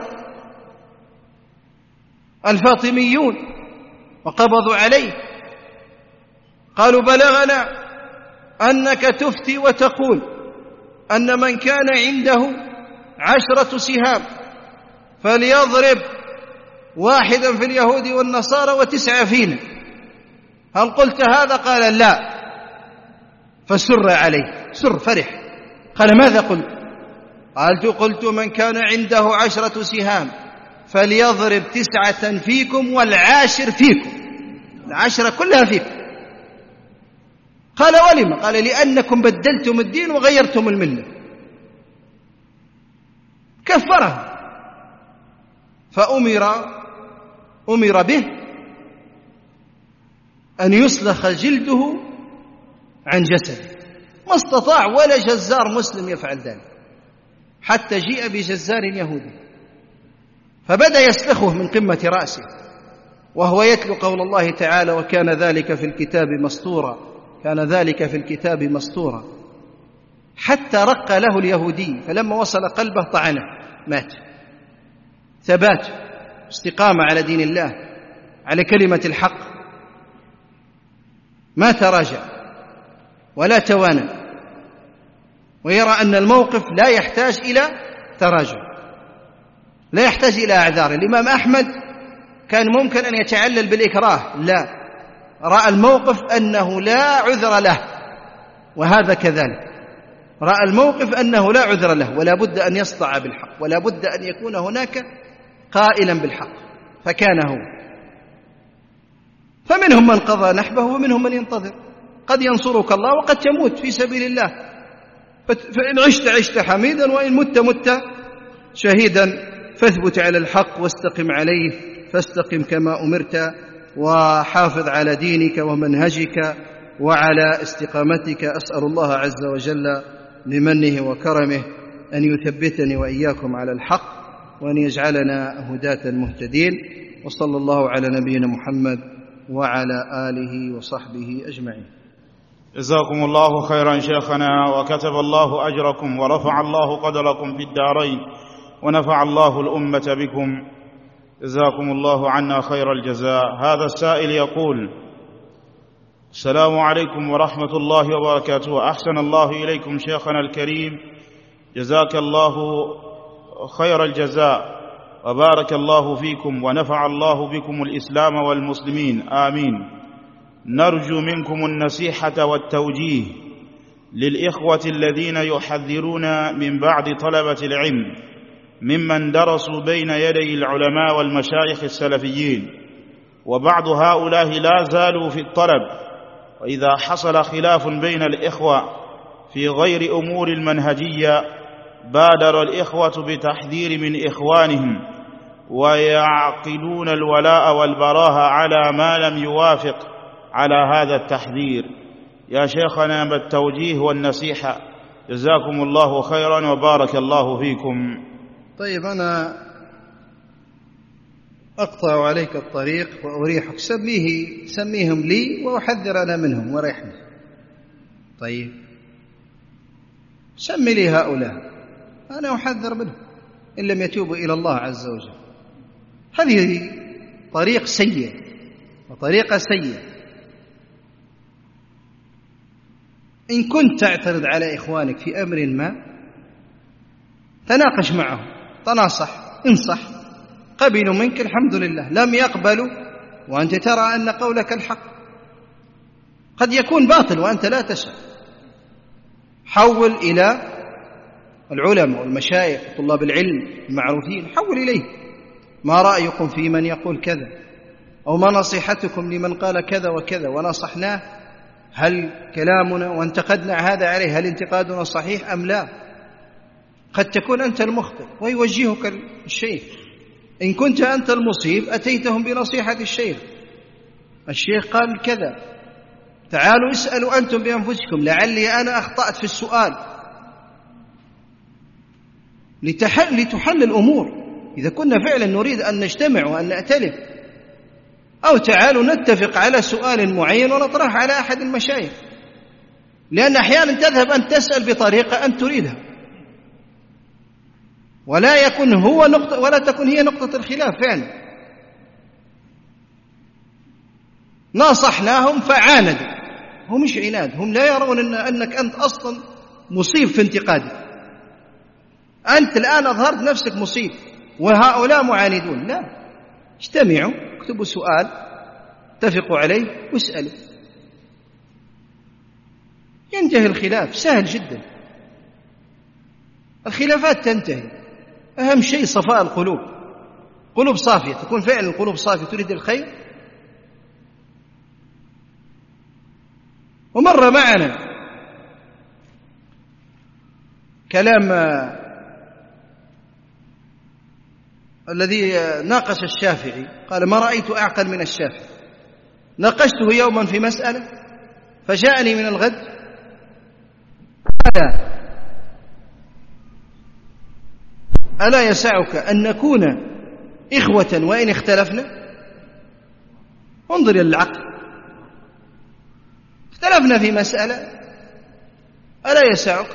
الفاطميون وقبضوا عليه قالوا بلغنا أنك تفتي وتقول أن من كان عنده عشرة سهام فليضرب واحدا في اليهود والنصارى وتسعة فينا، هل قلت هذا؟ قال لا. فسر عليه، سر فرح، قال ماذا قلت؟ قالت قلت من كان عنده عشرة سهام فليضرب تسعة فيكم والعاشر فيكم، العشرة كلها فيكم. قال ولم؟ قال لأنكم بدلتم الدين وغيرتم الملة. كفره، فأمر أمر به أن يسلخ جلده عن جسده، ما استطاع ولا جزار مسلم يفعل ذلك، حتى جيء بجزار يهودي فبدأ يسلخه من قمة رأسه وهو يتلو قول الله تعالى وكان ذلك في الكتاب مسطورا، كان ذلك في الكتاب مسطورا، حتى رق له اليهودي، فلما وصل قلبه طعنه مات. ثبات، استقامة على دين الله، على كلمة الحق، ما تراجع ولا توانى، ويرى أن الموقف لا يحتاج إلى تراجع، لا يحتاج إلى أعذار. الإمام أحمد كان ممكن أن يتعلل بالإكراه، لا، رأى الموقف أنه لا عذر له، وهذا كذلك، رأى الموقف أنه لا عذر له، ولا بد أن يصدع بالحق، ولا بد أن يكون هناك قائلا بالحق، فكان هو. فمنهم من قضى نحبه ومنهم من ينتظر، قد ينصرك الله وقد تموت في سبيل الله، فإن عشت عشت حميدا وإن مت مت شهيدا، فاثبت على الحق واستقم عليه، فاستقم كما أمرت، وحافظ على دينك ومنهجك وعلى استقامتك. أسأل الله عز وجل بمنه وكرمه أن يثبتني وإياكم على الحق، وأن يجعلنا هداة مهتدين، وصلى الله على نبينا محمد وعلى آله وصحبه أجمعين. جزاكم الله خيرا شيخنا، وكتب الله أجركم، ورفع الله قدركم في الدارين، ونفع الله الأمة بكم، جزاكم الله عنا خير الجزاء. هذا السائل يقول: السلام عليكم ورحمة الله وبركاته، أحسن الله إليكم شيخنا الكريم، جزاك الله خير الجزاء، وبارك الله فيكم، ونفع الله بكم الإسلام والمسلمين، آمين. نرجو منكم النصيحة والتوجيه للإخوة الذين يحذرون من بعض طلبة العلم ممن درسوا بين يدي العلماء والمشايخ السلفيين، وبعض هؤلاء لا زالوا في الطلب، وإذا حصل خلاف بين الإخوة في غير أمور المنهجية بادر الإخوة بتحذير من إخوانهم، ويعقدون الولاء والبراءة على ما لم يوافق على هذا التحذير. يا شيخنا بالتوجيه والنصيحة، جزاكم الله خيرا وبارك الله فيكم. طيب، أنا أقطع عليك الطريق وأريحك، سميه سميهم لي وأحذر أنا منهم وريحني. طيب، سمي لي هؤلاء، أنا أحذر منهم إن لم يتوبوا إلى الله عز وجل. هذه طريق سيء وطريقة سيئة. إن كنت تعترض على إخوانك في أمر ما، تناقش معهم، تناصح، انصح، قبلوا منك الحمد لله، لم يقبلوا وأنت ترى أن قولك الحق، قد يكون باطل وأنت لا تشعر. حول إلى العلماء والمشايخ وطلاب العلم المعروفين، حول إليه ما رأيكم في من يقول كذا، أو ما نصيحتكم لمن قال كذا وكذا ونصحناه، هل كلامنا وانتقدنا هذا عليه هل انتقادنا صحيح أم لا؟ قد تكون أنت المخطئ ويوجهك الشيخ. إن كنت أنت المصيب أتيتهم بنصيحة الشيخ، الشيخ قال كذا، تعالوا اسألوا أنتم بأنفسكم، لعلي أنا أخطأت في السؤال، لتحل, لتحل الأمور إذا كنا فعلا نريد أن نجتمع وأن نأتلف. أو تعالوا نتفق على سؤال معين ونطرح على أحد المشايخ، لأن أحيانا تذهب أن تسأل بطريقة أنت تريدها، ولا يكون هو نقطة ولا تكون هي نقطة الخلاف فعلا. ناصحناهم فعاندوا، هم مش عناد، هم لا يرون إن أنك أنت أصلا مصيب في انتقادك، أنت الآن أظهرت نفسك مصيب وهؤلاء معاندون. لا، اجتمعوا، اكتبوا سؤال اتفقوا عليه واسألوا، ينتهي الخلاف، سهل جدا، الخلافات تنتهي. أهم شيء صفاء القلوب، قلوب صافية، تكون فعلا القلوب صافية تريد الخير. ومر معنا كلام الذي ناقش الشافعي، قال: ما رأيت أعقل من الشافعي. ناقشته يوما في مسألة فجاءني من الغد قال: ألا يسعك أن نكون إخوة وإن اختلفنا؟ انظر إلى العقل، اختلفنا في مسألة، ألا يسعك؟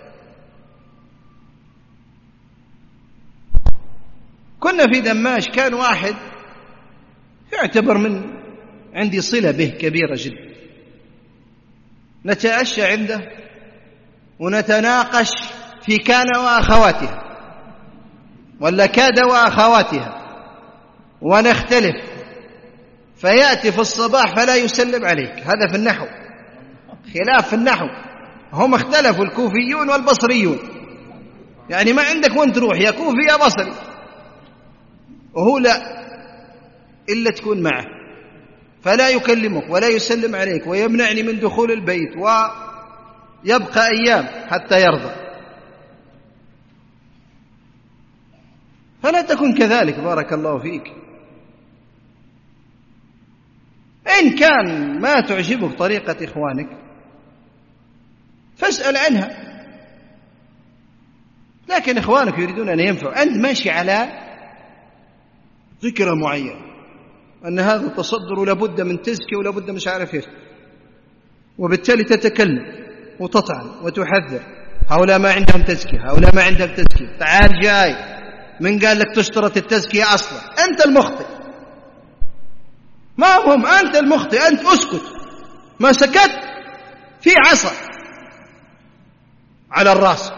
كنا في دماش، كان واحد يعتبر من عندي صلة به كبيرة جدا، نتعشى عنده ونتناقش في كان وأخواتها ولا كاد وأخواتها ونختلف فيأتي في الصباح فلا يسلم عليك، هذا في النحو، خلاف في النحو، هم اختلفوا الكوفيون والبصريون، يعني ما عندك وين تروح، يا كوفي يا بصري، وهو لا إلا تكون معه، فلا يكلمك ولا يسلم عليك ويمنعني من دخول البيت ويبقى أيام حتى يرضى. فلا تكن كذلك بارك الله فيك. إن كان ما تعجبك طريقة إخوانك فاسأل عنها، لكن إخوانك يريدون أن ينفعوا، أنت ماشي على فكرة معينة أن هذا التصدر لابد من تزكية ولابد مش عارف إيش، وبالتالي تتكلم وتطعن وتحذر، هؤلاء ما عندهم تزكية، هؤلاء ما عندهم تزكية، تعال جاي من قال لك تشترط التزكية أصلا؟ أنت المخطئ، ما هم، أنت المخطئ، أنت أسكت، ما سكت في عصا على الرأس،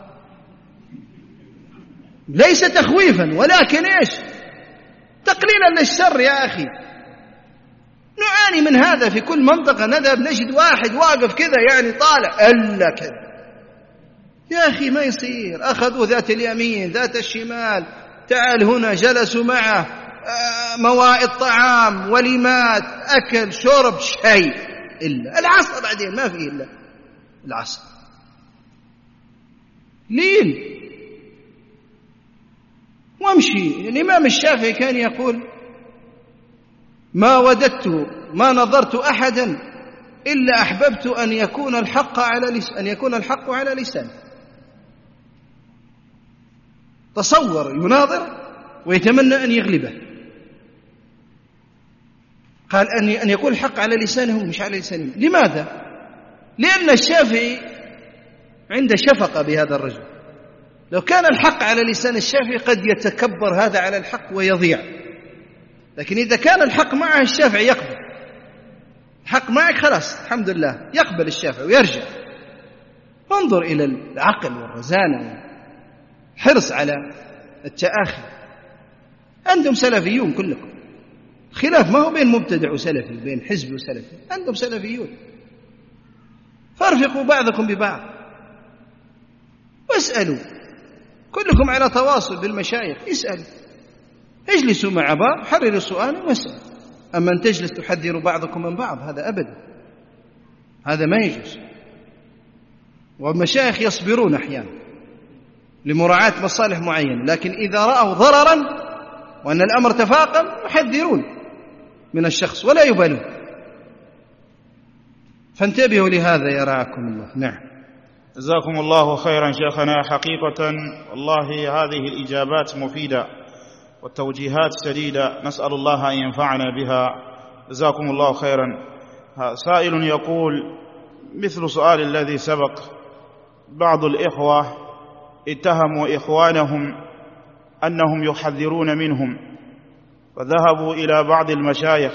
ليس تخويفا ولكن إيش تقليلا للشر. يا أخي نعاني من هذا في كل منطقة، نذهب نجد واحد واقف كذا يعني طالع إلا كذا، يا أخي ما يصير، أخذوا ذات اليمين ذات الشمال، تعال هنا، جلسوا معه، موائد طعام، وليمات، أكل شرب، شيء إلا العصر، بعدين ما فيه إلا العصر، لين وامشي. الإمام الشافعي كان يقول ما وددت ما نظرت أحدا إلا أحببت أن يكون الحق على لسان أن يكون الحق على لسانه. تصور يناظر ويتمنى أن يغلبه، قال أن أن يكون الحق على لسانه مش على لسانه. لماذا؟ لأن الشافعي عنده شفقة بهذا الرجل، لو كان الحق على لسان الشافعي قد يتكبر هذا على الحق ويضيع، لكن إذا كان الحق معه الشافعي يقبل، الحق معك خلاص الحمد لله، يقبل الشافعي ويرجع. انظر إلى العقل والرزانة والحرص على التآخي. أنتم سلفيون كلكم، خلاف ما هو بين مبتدع وسلفي، بين حزب وسلفي، أنتم سلفيون، فارفقوا بعضكم ببعض واسألوا، كلكم على تواصل بالمشايخ، اسألوا، اجلسوا مع بعض، حرروا سؤالا واسألوا. أما أن تجلس تحذر بعضكم من بعض هذا أبدا، هذا ما يجوز. والمشايخ يصبرون أحيانا لمراعاة مصالح معينة، لكن إذا رأوا ضررا وأن الأمر تفاقم يحذرون من الشخص ولا يبالون. فانتبهوا لهذا يا رعاكم الله. نعم. جزاكم الله خيرا شيخنا. حقيقة والله هذه الإجابات مفيدة والتوجيهات سديدة، نسأل الله أن ينفعنا بها. جزاكم الله خيرا. سائل يقول مثل سؤال الذي سبق، بعض الإخوة اتهموا إخوانهم أنهم يحذرون منهم، فذهبوا إلى بعض المشايخ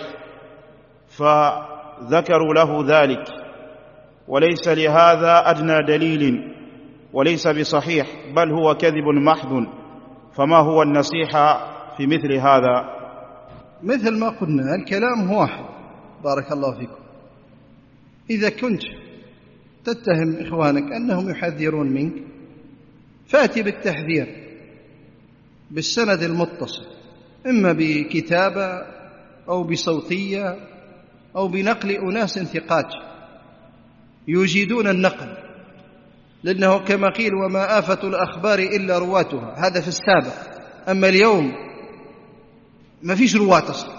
فذكروا له ذلك، وليس لهذا أدنى دليل وليس بصحيح، بل هو كذب محض، فما هو النصيحة في مثل هذا؟ مثل ما قلنا الكلام هو واحد بارك الله فيكم. إذا كنت تتهم إخوانك أنهم يحذرون منك فأتي بالتحذير بالسند المتصل، إما بكتابة أو بصوتية أو بنقل أناس ثقات يجيدون النقل، لأنه كما قيل وما آفة الأخبار إلا رواتها، هذا في السابق. أما اليوم ما فيش رواة أصلا،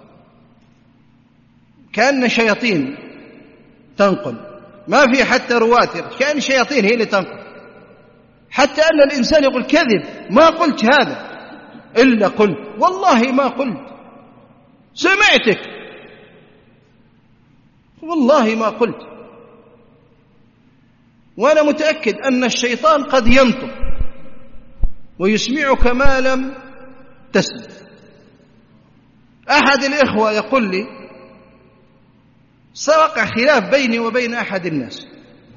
كأن شياطين تنقل، ما في حتى رواة، كأن شياطين هي اللي تنقل، حتى أن الإنسان يقول كذب، ما قلت هذا إلا قلت، والله ما قلت، سمعتك والله ما قلت. وأنا متأكد أن الشيطان قد ينطق ويسمعك ما لم تسمع. أحد الإخوة يقول لي سوقع خلاف بيني وبين أحد الناس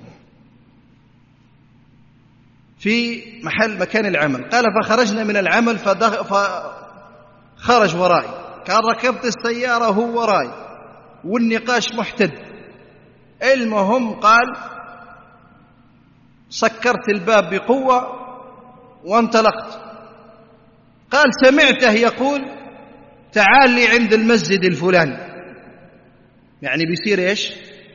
في محل مكان العمل، قال فخرجنا من العمل فخرج ورائي كان ركبت السيارة وهو وراي والنقاش محتد. المهم قال سكرت الباب بقوة وانطلقت. قال سمعته يقول تعال لي عند المسجد الفلاني، يعني بيصير إيش؟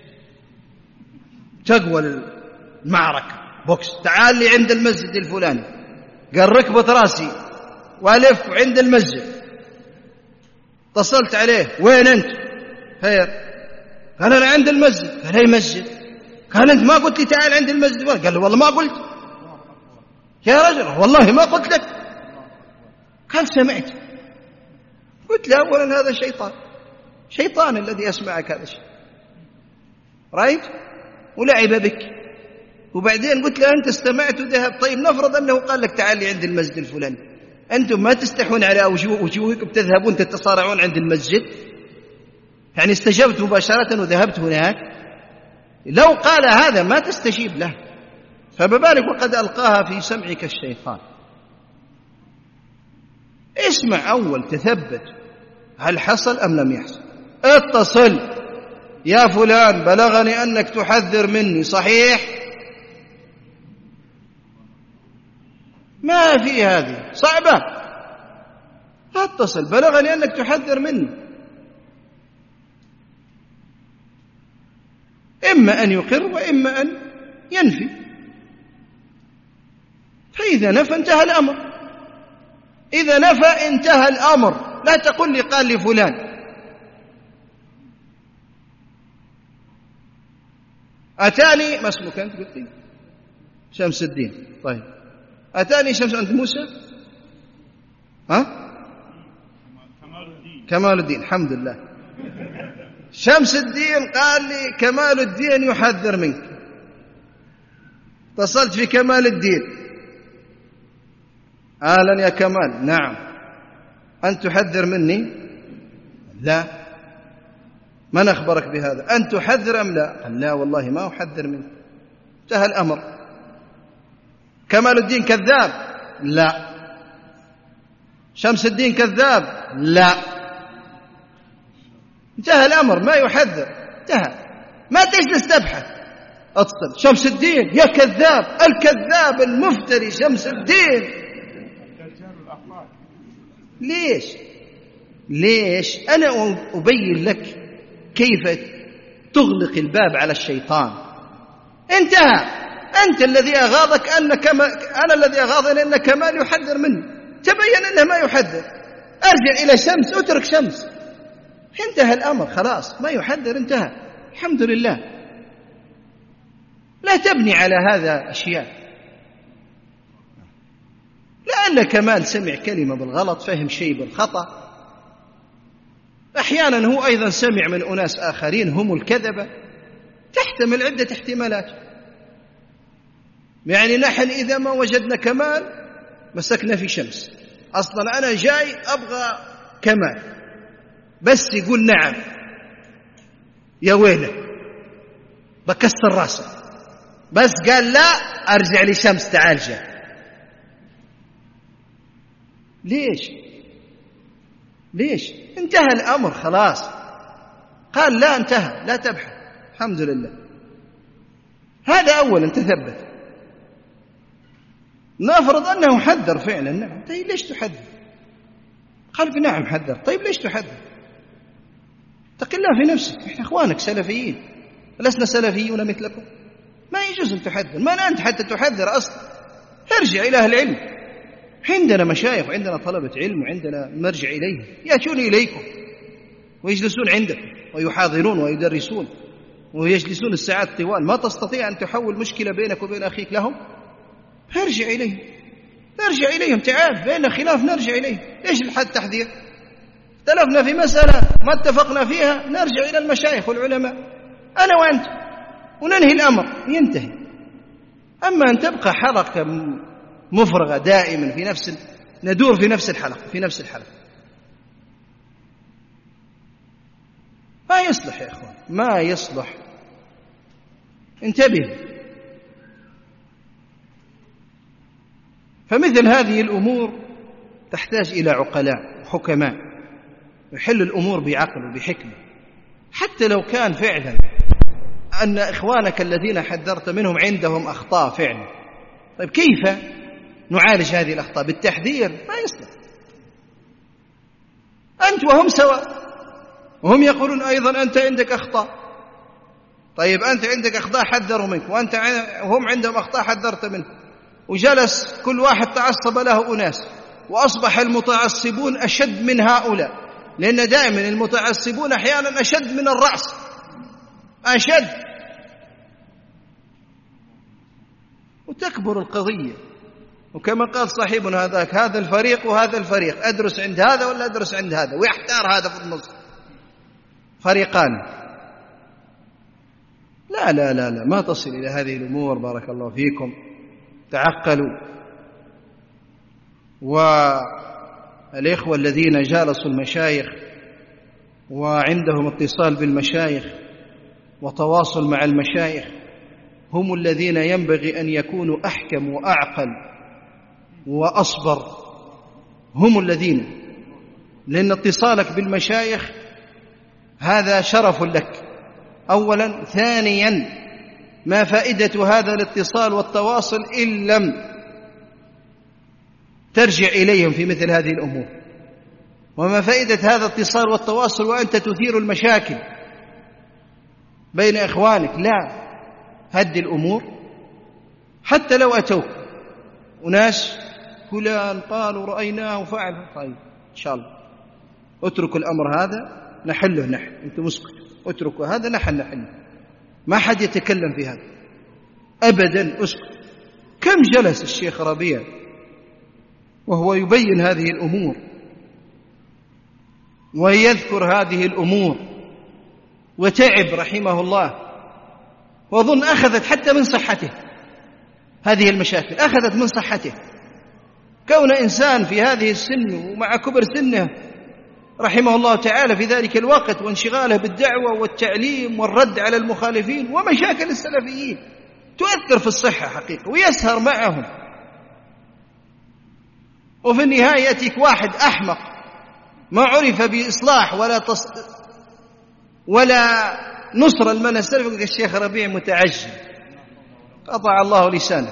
تقوى المعركة بوكس. تعال لي عند المسجد الفلاني. قال ركبت راسي والف عند المسجد. اتصلت عليه وين أنت؟ خير. قال أنا عند المسجد. قال أي مسجد؟ قال أنت ما قلت لي تعال عند المسجد؟ قال له والله ما قلت يا رجل، والله ما قلت لك. قال سمعت. قلت له أولا هذا شيطان، شيطان الذي يسمعك هذا الشيء، رأيت؟ ولعب بك. وبعدين قلت له أنت استمعت وذهب. طيب نفرض أنه قال لك تعال لي عند المسجد الفلاني، أنتم ما تستحون على وجوهكم تذهبون تتصارعون عند المسجد؟ يعني استجبت مباشرة وذهبت هناك. لو قال هذا ما تستجيب له، فما بالك وقد ألقاها في سمعك الشيطان. اسمع أول، تثبت هل حصل أم لم يحصل. اتصل يا فلان بلغني أنك تحذر مني، صحيح؟ ما في هذه صعبة. اتصل بلغني أنك تحذر مني. إما أن يقر وإما أن ينفي. فإذا نفى انتهى الأمر. إذا نفى انتهى الأمر. لا تقل لي قال لي فلان. أتاني ما اسمك أنت؟ قلت لي شمس الدين. طيب أتاني شمس. أنت موسى؟ ها؟ كمال الدين. كمال الدين، الحمد لله. شمس الدين قال لي كمال الدين يحذر منك. اتصلت في كمال الدين. أهلا يا كمال. نعم. أنت تحذر مني؟ لا. من أخبرك بهذا؟ أنت تحذر أم لا؟ قال لا والله ما أحذر منك. انتهى الأمر. كمال الدين كذاب؟ لا. شمس الدين كذاب؟ لا. انتهى الأمر، ما يحذر، انتهى. ما تجلس تبحث. اتصل شمس الدين يا كذاب، الكذاب المفتري شمس الدين. ليش؟ ليش؟ أنا أبين لك كيف تغلق الباب على الشيطان. انتهى. أنت الذي أغاضك أن كما أنا الذي أغاضني أن كمال يحذر مني. تبين أنه ما يحذر. أرجع إلى شمس، أترك شمس. انتهى الأمر، خلاص ما يحذر، انتهى. الحمد لله. لا تبني على هذا أشياء. لأن كمال سمع كلمة بالغلط، فهم شيء بالخطأ. أحيانا هو أيضا سمع من أناس آخرين هم الكذبة. تحتمل عدة احتمالات. يعني نحن إذا ما وجدنا كمال مسكنا في شمس. أصلا أنا جاي أبغى كمال، بس يقول نعم يا ويله بكسر راسه، بس قال لا أرجع لشمس تعال جاء. ليش؟ ليش؟ انتهى الأمر خلاص. قال لا، انتهى، لا تبحث. الحمد لله. هذا أولا تثبت. نفرض أنه حذر فعلا. نعم. طيب ليش تحذر؟ قال نعم حذر. طيب ليش تحذر؟ اتق الله في نفسك. احنا اخوانك سلفيين، لسنا سلفيون مثلكم. ما يجوز ان تحذر. من انت حتى تحذر اصلا؟ ارجع الى اهل العلم. عندنا مشايخ وعندنا طلبة علم وعندنا مرجع اليه، ياتون اليكم ويجلسون عندكم ويحاضرون ويدرسون ويجلسون الساعات طوال. ما تستطيع ان تحول مشكلة بينك وبين اخيك لهم؟ ارجع اليهم. نرجع اليهم. تعال بيننا خلاف نرجع اليه. ايش الحد تحذير؟ اختلفنا في مسألة ما اتفقنا فيها، نرجع إلى المشايخ والعلماء أنا وأنت وننهي الأمر، ينتهي. أما أن تبقى حلقة مفرغة دائما في نفس ندور في نفس الحلقة في نفس الحلقة ما يصلح يا إخوان، ما يصلح. انتبه. فمثل هذه الأمور تحتاج إلى عقلاء وحكماء يحل الأمور بعقل وبحكمة. حتى لو كان فعلا أن إخوانك الذين حذرت منهم عندهم أخطاء فعلا، طيب كيف نعالج هذه الأخطاء؟ بالتحذير ما يصلح. أنت وهم سواء، وهم يقولون أيضا أنت عندك أخطاء. طيب أنت عندك أخطاء حذروا منك، وأنت هم عندهم أخطاء حذرت منه، وجلس كل واحد تعصب له أناس، وأصبح المتعصبون أشد من هؤلاء، لأن دائما المتعصبون أحيانا أشد من الرأس، أشد، وتكبر القضية. وكما قال صاحبنا هذاك، هذا الفريق وهذا الفريق، أدرس عند هذا ولا أدرس عند هذا، ويحتار هذا في النص، فريقان. لا لا لا لا، ما تصل إلى هذه الأمور. بارك الله فيكم، تعقلوا. والإخوة الذين جالسوا المشايخ وعندهم اتصال بالمشايخ وتواصل مع المشايخ هم الذين ينبغي أن يكونوا أحكم وأعقل وأصبر، هم الذين، لأن اتصالك بالمشايخ هذا شرف لك أولا. ثانيا، ما فائدة هذا الاتصال والتواصل إن لم ترجع إليهم في مثل هذه الأمور؟ وما فائدة هذا الاتصال والتواصل وأنت تثير المشاكل بين إخوانك؟ لا، هدي الأمور. حتى لو أتوك وناس فلان قالوا رأيناه وفعل، طيب إن شاء الله اتركوا الأمر هذا نحله نحن، أنتم اسكتوا، اتركوا هذا نحن نحله، ما حد يتكلم في هذا أبدا، اسكت. كم جلس الشيخ ربيع وهو يبين هذه الأمور ويذكر هذه الأمور، وتعب رحمه الله، وأظن أخذت حتى من صحته هذه المشاكل، أخذت من صحته. كون إنسان في هذه السن ومع كبر سنه رحمه الله تعالى في ذلك الوقت، وانشغاله بالدعوة والتعليم والرد على المخالفين ومشاكل السلفيين، تؤثر في الصحة حقيقة، ويسهر معهم. وفي النهاية يأتيك واحد أحمق ما عرف بإصلاح ولا تص... ولا نصر المنهج السلفي، يقول الشيخ ربيع متعجل، قطع الله لسانه.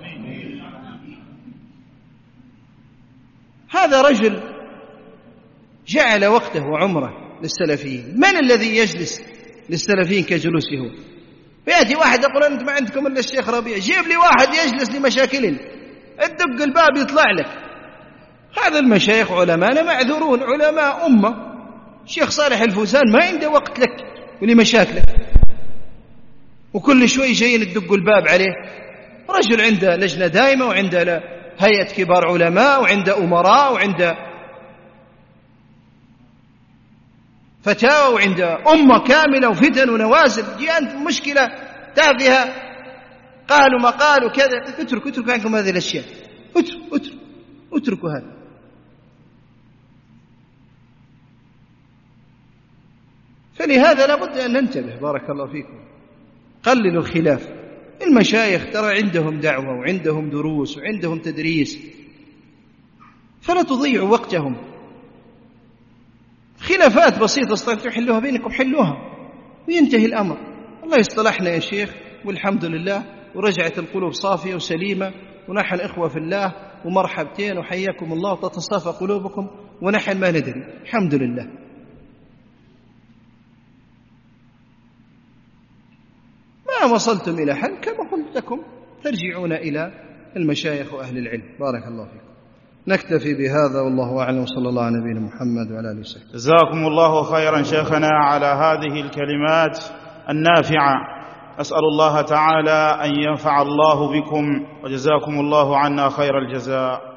هذا رجل جعل وقته وعمره للسلفيين. من الذي يجلس للسلفيين كجلوسه هو؟ فيأتي واحد يقول أنت ما عندكم إلا الشيخ ربيع، جيب لي واحد يجلس لمشاكلنا، ادق الباب يطلع لك. هذا المشايخ علماءنا معذورون، علماء أمة. الشيخ صالح الفوزان ما عنده وقت لك ولمشاكلك، وكل شوي جايين تدق الباب عليه. رجل عنده لجنة دائمة، وعنده هيئة كبار علماء، وعنده أمراء، وعنده فتاوى، وعنده أمة كاملة وفتن ونوازل. جي أنت مشكلة تافهة قالوا ما قالوا كذا، اترك اترك عنكم هذه الأشياء، اترك اترك اتركوا هذا. فلهذا لابد أن ننتبه. بارك الله فيكم، قللوا الخلاف. المشايخ ترى عندهم دعوة وعندهم دروس وعندهم تدريس، فلا تضيعوا وقتهم. خلافات بسيطة استطيعوا تحلوها بينكم، حلوها وينتهي الأمر. الله يصطلحنا يا شيخ والحمد لله، ورجعت القلوب صافية وسليمة، ونحن إخوة في الله، ومرحبتين وحياكم الله، وتتصافى قلوبكم، ونحن ما ندري الحمد لله. ما وصلتم إلى حل كما قلت لكم ترجعون إلى المشايخ وأهل العلم. بارك الله فيكم. نكتفي بهذا والله أعلم، وصلى الله على نبينا محمد وعلى آله وصحبه. جزاكم الله خيرا شيخنا على هذه الكلمات النافعة. أسأل الله تعالى أن ينفع الله بكم، وجزاكم الله عنا خير الجزاء.